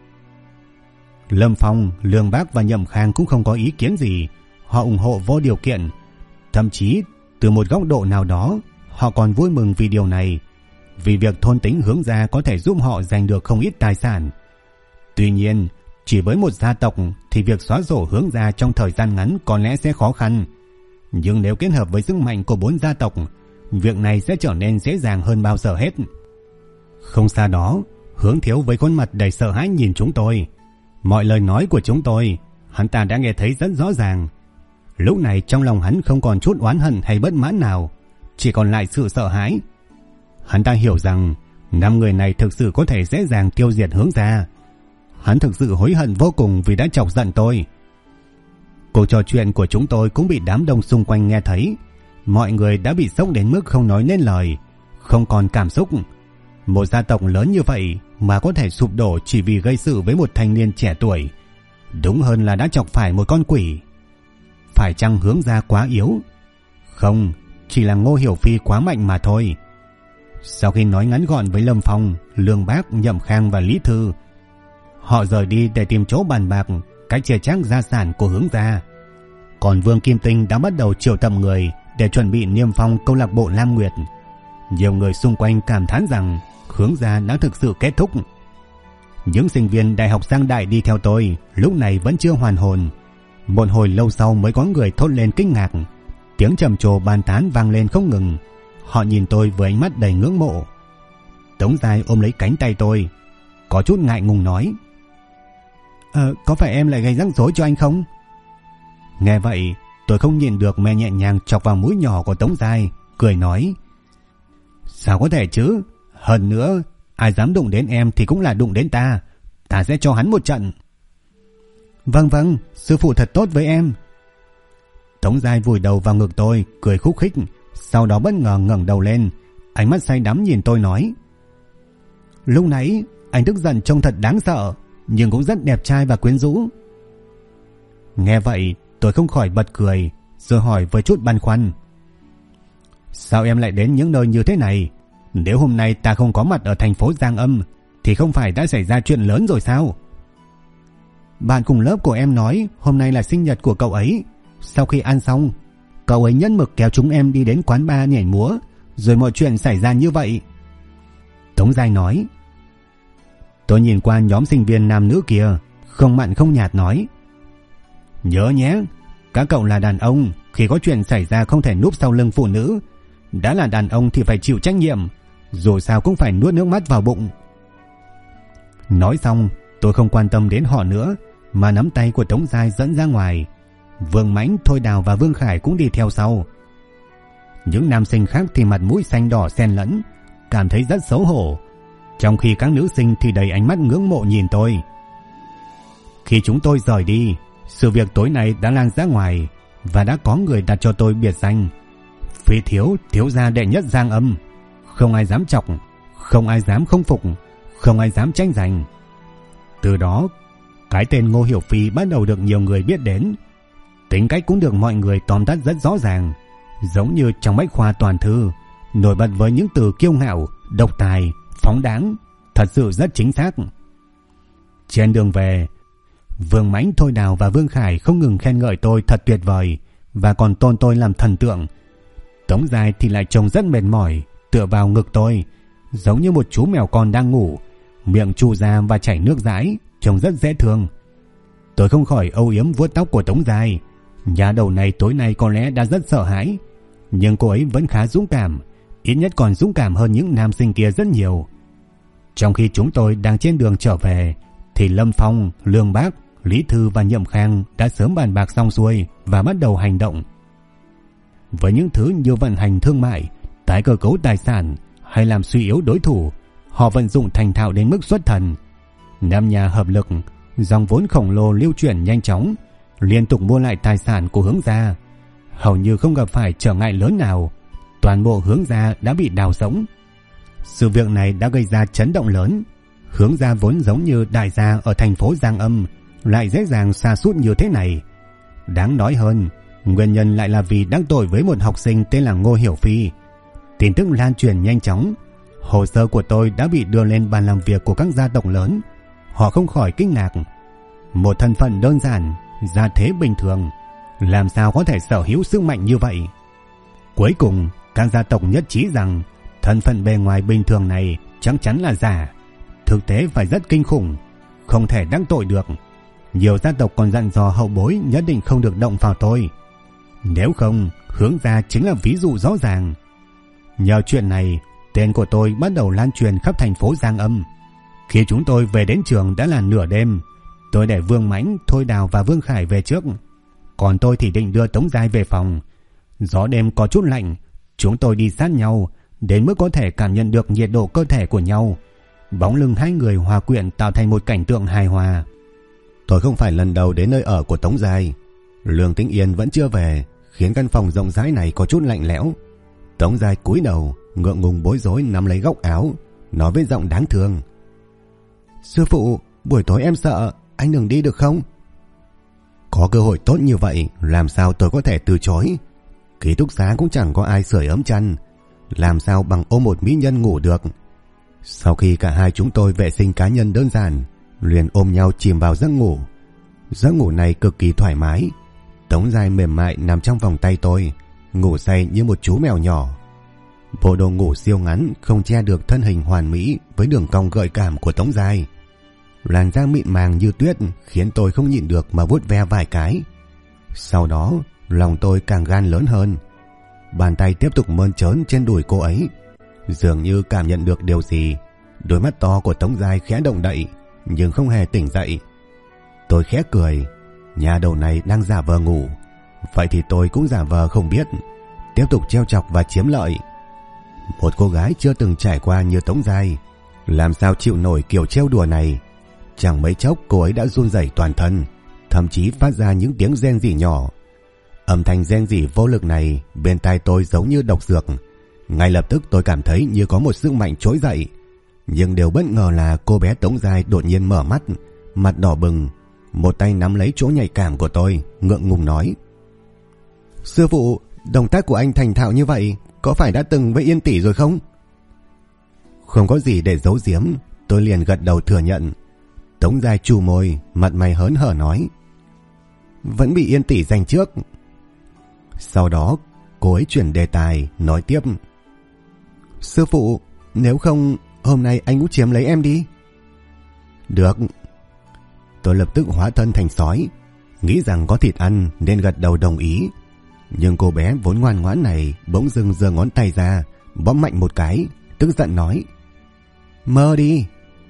Lâm Phong, Lương Bác và Nhậm Khang cũng không có ý kiến gì. Họ ủng hộ vô điều kiện. Thậm chí từ một góc độ nào đó, họ còn vui mừng vì điều này, vì việc thôn tính Hướng Gia có thể giúp họ giành được không ít tài sản. Tuy nhiên, chỉ với một gia tộc thì việc xóa sổ Hướng Gia trong thời gian ngắn có lẽ sẽ khó khăn. Nhưng nếu kết hợp với sức mạnh của 4 gia tộc, việc này sẽ trở nên dễ dàng hơn bao giờ hết. Không xa đó, Hướng Thiếu với khuôn mặt đầy sợ hãi nhìn chúng tôi. Mọi lời nói của chúng tôi, hắn ta đã nghe thấy rất rõ ràng. Lúc này trong lòng hắn không còn chút oán hận hay bất mãn nào, chỉ còn lại sự sợ hãi. Hắn ta hiểu rằng 5 người này thực sự có thể dễ dàng tiêu diệt Hướng Gia. Hắn thực sự hối hận vô cùng vì đã chọc giận tôi. Cuộc trò chuyện của chúng tôi cũng bị đám đông xung quanh nghe thấy. Mọi người đã bị sốc đến mức không nói nên lời, không còn cảm xúc. Một gia tộc lớn như vậy mà có thể sụp đổ chỉ vì gây sự với một thanh niên trẻ tuổi, đúng hơn là đã chọc phải một con quỷ. Phải chăng Hướng Gia quá yếu? Không, chỉ là Ngô Hiểu Phi quá mạnh mà thôi. Sau khi nói ngắn gọn với Lâm Phong, Lương Bác, Nhậm Khang và Lý Thư, họ rời đi để tìm chỗ bàn bạc cách chia chác gia sản của Hướng Gia. Còn Vương Kim Tinh đã bắt đầu triệu tập người để chuẩn bị niêm phong câu lạc bộ Lam Nguyệt. Nhiều người xung quanh cảm thán rằng Hướng Gia đã thực sự kết thúc. Những sinh viên đại học Giang Đại đi theo tôi lúc này vẫn chưa hoàn hồn. Một hồi lâu sau mới có người thốt lên kinh ngạc. Tiếng trầm trồ bàn tán vang lên không ngừng. Họ nhìn tôi với ánh mắt đầy ngưỡng mộ. Tống Giai ôm lấy cánh tay tôi, có chút ngại ngùng nói: Có phải em lại gây rắc rối cho anh không? Nghe vậy, tôi không nhìn được mà nhẹ nhàng chọc vào mũi nhỏ của Tống Giai, cười nói: Sao có thể chứ? Hơn nữa, ai dám đụng đến em thì cũng là đụng đến ta. Ta sẽ cho hắn một trận. Vâng, sư phụ thật tốt với em. Tống Giai vùi đầu vào ngực tôi, cười khúc khích. Sau đó bất ngờ ngẩng đầu lên, ánh mắt say đắm nhìn tôi nói: Lúc nãy anh tức giận trông thật đáng sợ, nhưng cũng rất đẹp trai và quyến rũ. Nghe vậy tôi không khỏi bật cười, rồi hỏi với chút băn khoăn: Sao em lại đến những nơi như thế này? Nếu hôm nay ta không có mặt ở thành phố Giang Âm thì không phải đã xảy ra chuyện lớn rồi sao? Bạn cùng lớp của em nói hôm nay là sinh nhật của cậu ấy. Sau khi ăn xong, cậu ấy nhân mực kéo chúng em đi đến quán bar nhảy múa, rồi mọi chuyện xảy ra như vậy. Tống Giai nói: Tôi nhìn qua nhóm sinh viên nam nữ kia, không mặn không nhạt nói: nhớ nhé, các cậu là đàn ông, khi có chuyện xảy ra không thể núp sau lưng phụ nữ. Đã là đàn ông thì phải chịu trách nhiệm, dù sao cũng phải nuốt nước mắt vào bụng. Nói xong, tôi không quan tâm đến họ nữa, mà nắm tay của Tống Giai dẫn ra ngoài. Vương Mãnh, Thôi Đào và Vương Khải cũng đi theo sau. Những nam sinh khác thì mặt mũi xanh đỏ xen lẫn, cảm thấy rất xấu hổ, trong khi các nữ sinh thì đầy ánh mắt ngưỡng mộ nhìn tôi. Khi chúng tôi rời đi, sự việc tối nay đã lan ra ngoài và đã có người đặt cho tôi biệt danh Phi Thiếu, thiếu gia đệ nhất Giang Âm. Không ai dám chọc, không ai dám không phục, không ai dám tranh giành. Từ đó, cái tên Ngô Hiểu Phi bắt đầu được nhiều người biết đến. Tính cách cũng được mọi người tóm tắt rất rõ ràng, giống như trong bách khoa toàn thư, nổi bật với những từ kiêu ngạo, độc tài, phóng đáng, thật sự rất chính xác. Trên đường về, Vương Mãnh, Thôi Đào và Vương Khải không ngừng khen ngợi tôi thật tuyệt vời và còn tôn tôi làm thần tượng. Tống Giai thì lại trông rất mệt mỏi, tựa vào ngực tôi, giống như một chú mèo con đang ngủ, miệng chu ra và chảy nước dãi, trông rất dễ thương. Tôi không khỏi âu yếm vuốt tóc của Tống Giai. Nhà đầu này tối nay có lẽ đã rất sợ hãi, nhưng cô ấy vẫn khá dũng cảm, ít nhất còn dũng cảm hơn những nam sinh kia rất nhiều. Trong khi chúng tôi đang trên đường trở về thì Lâm Phong, Lương Bác, Lý Thư và Nhậm Khang đã sớm bàn bạc xong xuôi và bắt đầu hành động. Với những thứ như vận hành thương mại, tái cơ cấu tài sản hay làm suy yếu đối thủ, họ vận dụng thành thạo đến mức xuất thần. Năm nhà hợp lực, dòng vốn khổng lồ lưu chuyển nhanh chóng, liên tục mua lại tài sản của Hướng Gia. Hầu như không gặp phải trở ngại lớn nào, toàn bộ Hướng Gia đã bị đào rỗng. Sự việc này đã gây ra chấn động lớn. Hướng Gia vốn giống như đại gia ở thành phố Giang Âm, lại dễ dàng sa sút như thế này. Đáng nói hơn, nguyên nhân lại là vì đắc tội với một học sinh tên là Ngô Hiểu Phi. Tin tức lan truyền nhanh chóng, hồ sơ của tôi đã bị đưa lên bàn làm việc của các gia tộc lớn. Họ không khỏi kinh ngạc. Một thân phận đơn giản, gia thế bình thường, làm sao có thể sở hữu sức mạnh như vậy? Cuối cùng, các gia tộc nhất trí rằng thân phận bề ngoài bình thường này chắc chắn là giả, thực tế phải rất kinh khủng, không thể đắc tội được. Nhiều gia tộc còn dặn dò hậu bối nhất định không được động vào tôi, nếu không Hướng Gia chính là ví dụ rõ ràng. Nhờ chuyện này, tên của tôi bắt đầu lan truyền khắp thành phố Giang Âm. Khi chúng tôi về đến trường đã là nửa đêm. Tôi để Vương Mãnh, Thôi Đào và Vương Khải về trước, còn tôi thì định đưa Tống Giai về phòng. Gió đêm có chút lạnh, chúng tôi đi sát nhau đến mức có thể cảm nhận được nhiệt độ cơ thể của nhau. Bóng lưng hai người hòa quyện tạo thành một cảnh tượng hài hòa. Tôi không phải lần đầu đến nơi ở của Tống Giai. Lương Tĩnh Yên vẫn chưa về, khiến căn phòng rộng rãi này có chút lạnh lẽo. Tống Giai cúi đầu, ngượng ngùng bối rối nắm lấy góc áo, nói với giọng đáng thương: sư phụ, buổi tối em sợ, anh đừng đi được không? Có cơ hội tốt như vậy, làm sao tôi có thể từ chối? Ký túc xá cũng chẳng có ai sưởi ấm chăn, làm sao bằng ôm một mỹ nhân ngủ được. Sau khi cả hai chúng tôi vệ sinh cá nhân đơn giản, liền ôm nhau chìm vào giấc ngủ. Giấc ngủ này cực kỳ thoải mái. Tống Giai mềm mại nằm trong vòng tay tôi, ngủ say như một chú mèo nhỏ. Bộ đồ ngủ siêu ngắn không che được thân hình hoàn mỹ với đường cong gợi cảm của Tống Giai. Làn da mịn màng như tuyết khiến tôi không nhịn được mà vuốt ve vài cái. Sau đó lòng tôi càng gan lớn hơn. Bàn tay tiếp tục mơn trớn trên đùi cô ấy. Dường như cảm nhận được điều gì, đôi mắt to của Tống Giai khẽ động đậy nhưng không hề tỉnh dậy. Tôi khẽ cười. Nhà đầu này đang giả vờ ngủ, vậy thì tôi cũng giả vờ không biết, tiếp tục trêu chọc và chiếm lợi. Một cô gái chưa từng trải qua như Tống Giai, làm sao chịu nổi kiểu trêu đùa này. Chẳng mấy chốc cô ấy đã run rẩy toàn thân, thậm chí phát ra những tiếng rên rỉ nhỏ. Âm thanh rên rỉ vô lực này bên tai tôi giống như độc dược. Ngay lập tức tôi cảm thấy như có một sức mạnh trỗi dậy. Nhưng điều bất ngờ là cô bé Tống Giai đột nhiên mở mắt, mặt đỏ bừng, một tay nắm lấy chỗ nhạy cảm của tôi, ngượng ngùng nói: sư phụ, động tác của anh thành thạo như vậy, có phải đã từng với Yên tỷ rồi không? Không có gì để giấu giếm, tôi liền gật đầu thừa nhận. Tống Giai chu môi, mặt mày hớn hở nói: vẫn bị Yên tỷ giành trước. Sau đó cô ấy chuyển đề tài, nói tiếp: sư phụ, nếu không hôm nay anh cũng chiếm lấy em đi. Được. Tôi lập tức hóa thân thành sói, nghĩ rằng có thịt ăn nên gật đầu đồng ý. Nhưng cô bé vốn ngoan ngoãn này bỗng dưng giơ ngón tay ra, bóp mạnh một cái, tức giận nói: Mơ đi.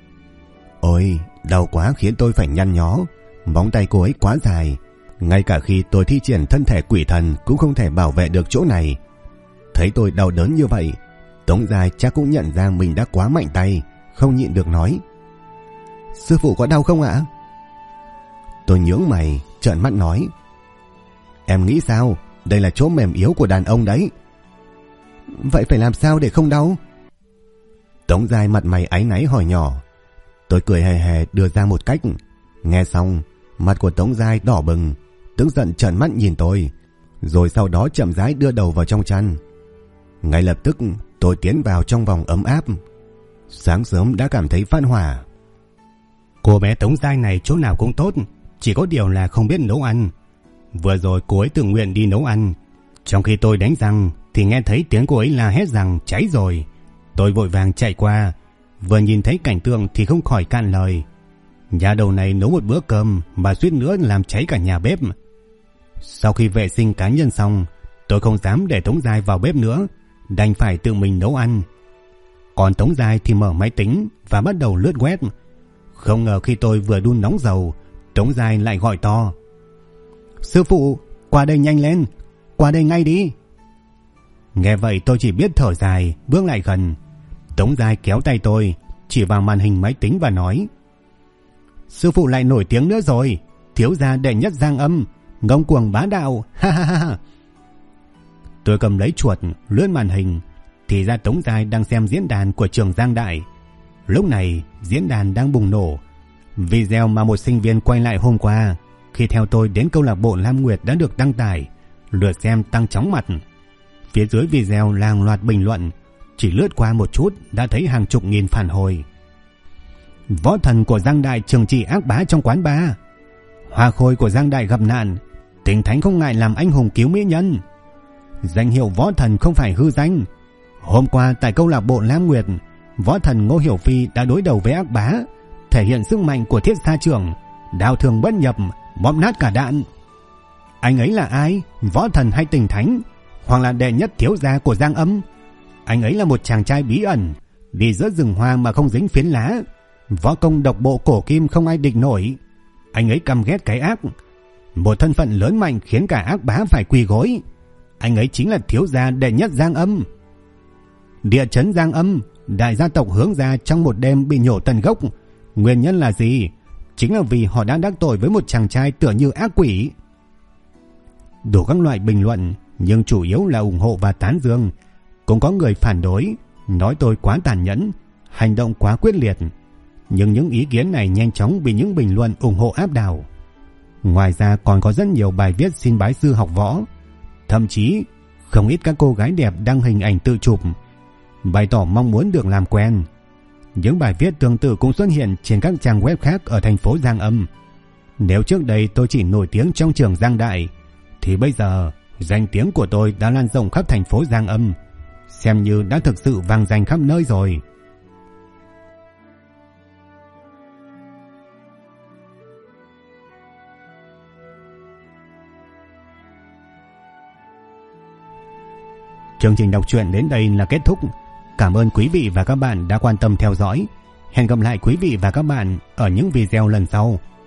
Ôi, đau quá khiến tôi phải nhăn nhó. Móng tay cô ấy quá dài, ngay cả khi tôi thi triển thân thể quỷ thần cũng không thể bảo vệ được chỗ này. Thấy tôi đau đớn như vậy, Tống Giai chắc cũng nhận ra mình đã quá mạnh tay, không nhịn được nói: Sư phụ có đau không ạ? Tôi nhướng mày, trợn mắt nói: Em nghĩ sao? Đây là chỗ mềm yếu của đàn ông đấy. Vậy phải làm sao để không đau? Tống Giai mặt mày áy náy hỏi nhỏ. Tôi cười hề hề đưa ra một cách. Nghe xong, mặt của Tống Giai đỏ bừng, tức giận trợn mắt nhìn tôi, rồi sau đó chậm rãi đưa đầu vào trong chăn. Ngay lập tức tôi tiến vào trong vòng ấm áp. Sáng sớm đã cảm thấy phát hỏa. Cô bé Tống Giai này chỗ nào cũng tốt, chỉ có điều là không biết nấu ăn. Vừa rồi cô ấy tự nguyện đi nấu ăn, trong khi tôi đánh răng thì nghe thấy tiếng cô ấy la hét rằng cháy rồi. Tôi vội vàng chạy qua, vừa nhìn thấy cảnh tượng thì không khỏi cạn lời. Nhà đầu này nấu một bữa cơm mà suýt nữa làm cháy cả nhà bếp. Sau khi vệ sinh cá nhân xong, tôi không dám để Tống Giai vào bếp nữa, đành phải tự mình nấu ăn. Còn Tống Giai thì mở máy tính và bắt đầu lướt web. Không ngờ khi tôi vừa đun nóng dầu, Tống Giai lại gọi to: Sư phụ, qua đây nhanh lên, qua đây ngay đi. Nghe vậy tôi chỉ biết thở dài, bước lại gần. Tống Giai kéo tay tôi, chỉ vào màn hình máy tính và nói: Sư phụ lại nổi tiếng nữa rồi, thiếu gia đệ nhất Giang Âm, ngông cuồng bá đạo, ha ha ha. Tôi cầm lấy chuột lướt màn hình, thì ra Tống Giai đang xem diễn đàn của trường Giang Đại. Lúc này diễn đàn đang bùng nổ. Video mà một sinh viên quay lại hôm qua khi theo tôi đến câu lạc bộ Lam Nguyệt đã được đăng tải, lượt xem tăng chóng mặt. Phía dưới video hàng loạt bình luận, chỉ lướt qua một chút đã thấy hàng chục nghìn phản hồi. Võ thần của Giang Đại trừng trị ác bá trong quán bar. Hoa khôi của Giang Đại gặp nạn, Tình Thánh không ngại làm anh hùng cứu mỹ nhân. Danh hiệu võ thần không phải hư danh. Hôm qua tại câu lạc bộ Lam Nguyệt, võ thần Ngô Hiểu Phi đã đối đầu với ác bá, thể hiện sức mạnh của Thiết Sa Trưởng, đao thương bất nhập, bóp nát cả đạn. Anh ấy là ai? Võ thần hay Tình Thánh, hoặc là đệ nhất thiếu gia của Giang Âm? Anh ấy là một chàng trai bí ẩn, đi giữa rừng hoa mà không dính phiến lá, võ công độc bộ cổ kim không ai địch nổi. Anh ấy căm ghét cái ác, một thân phận lớn mạnh khiến cả ác bá phải quỳ gối. Anh ấy chính là thiếu gia đệ nhất Giang Âm. Địa chấn Giang Âm, đại gia tộc Hướng gia trong một đêm bị nhổ tận gốc. Nguyên nhân là gì? Chính là vì họ đã đắc tội với một chàng trai tựa như ác quỷ. Đủ các loại bình luận, nhưng chủ yếu là ủng hộ và tán dương. Cũng có người phản đối, nói tôi quá tàn nhẫn, hành động quá quyết liệt. Nhưng những ý kiến này nhanh chóng bị những bình luận ủng hộ áp đảo. Ngoài ra còn có rất nhiều bài viết xin bái sư học võ. Thậm chí không ít các cô gái đẹp đăng hình ảnh tự chụp, bày tỏ mong muốn được làm quen. Những bài viết tương tự cũng xuất hiện trên các trang web khác ở thành phố Giang Âm. Nếu trước đây tôi chỉ nổi tiếng trong trường Giang Đại, thì bây giờ danh tiếng của tôi đã lan rộng khắp thành phố Giang Âm, xem như đã thực sự vang danh khắp nơi rồi. Chương trình đọc truyện đến đây là kết thúc. Cảm ơn quý vị và các bạn đã quan tâm theo dõi. Hẹn gặp lại quý vị và các bạn ở những video lần sau.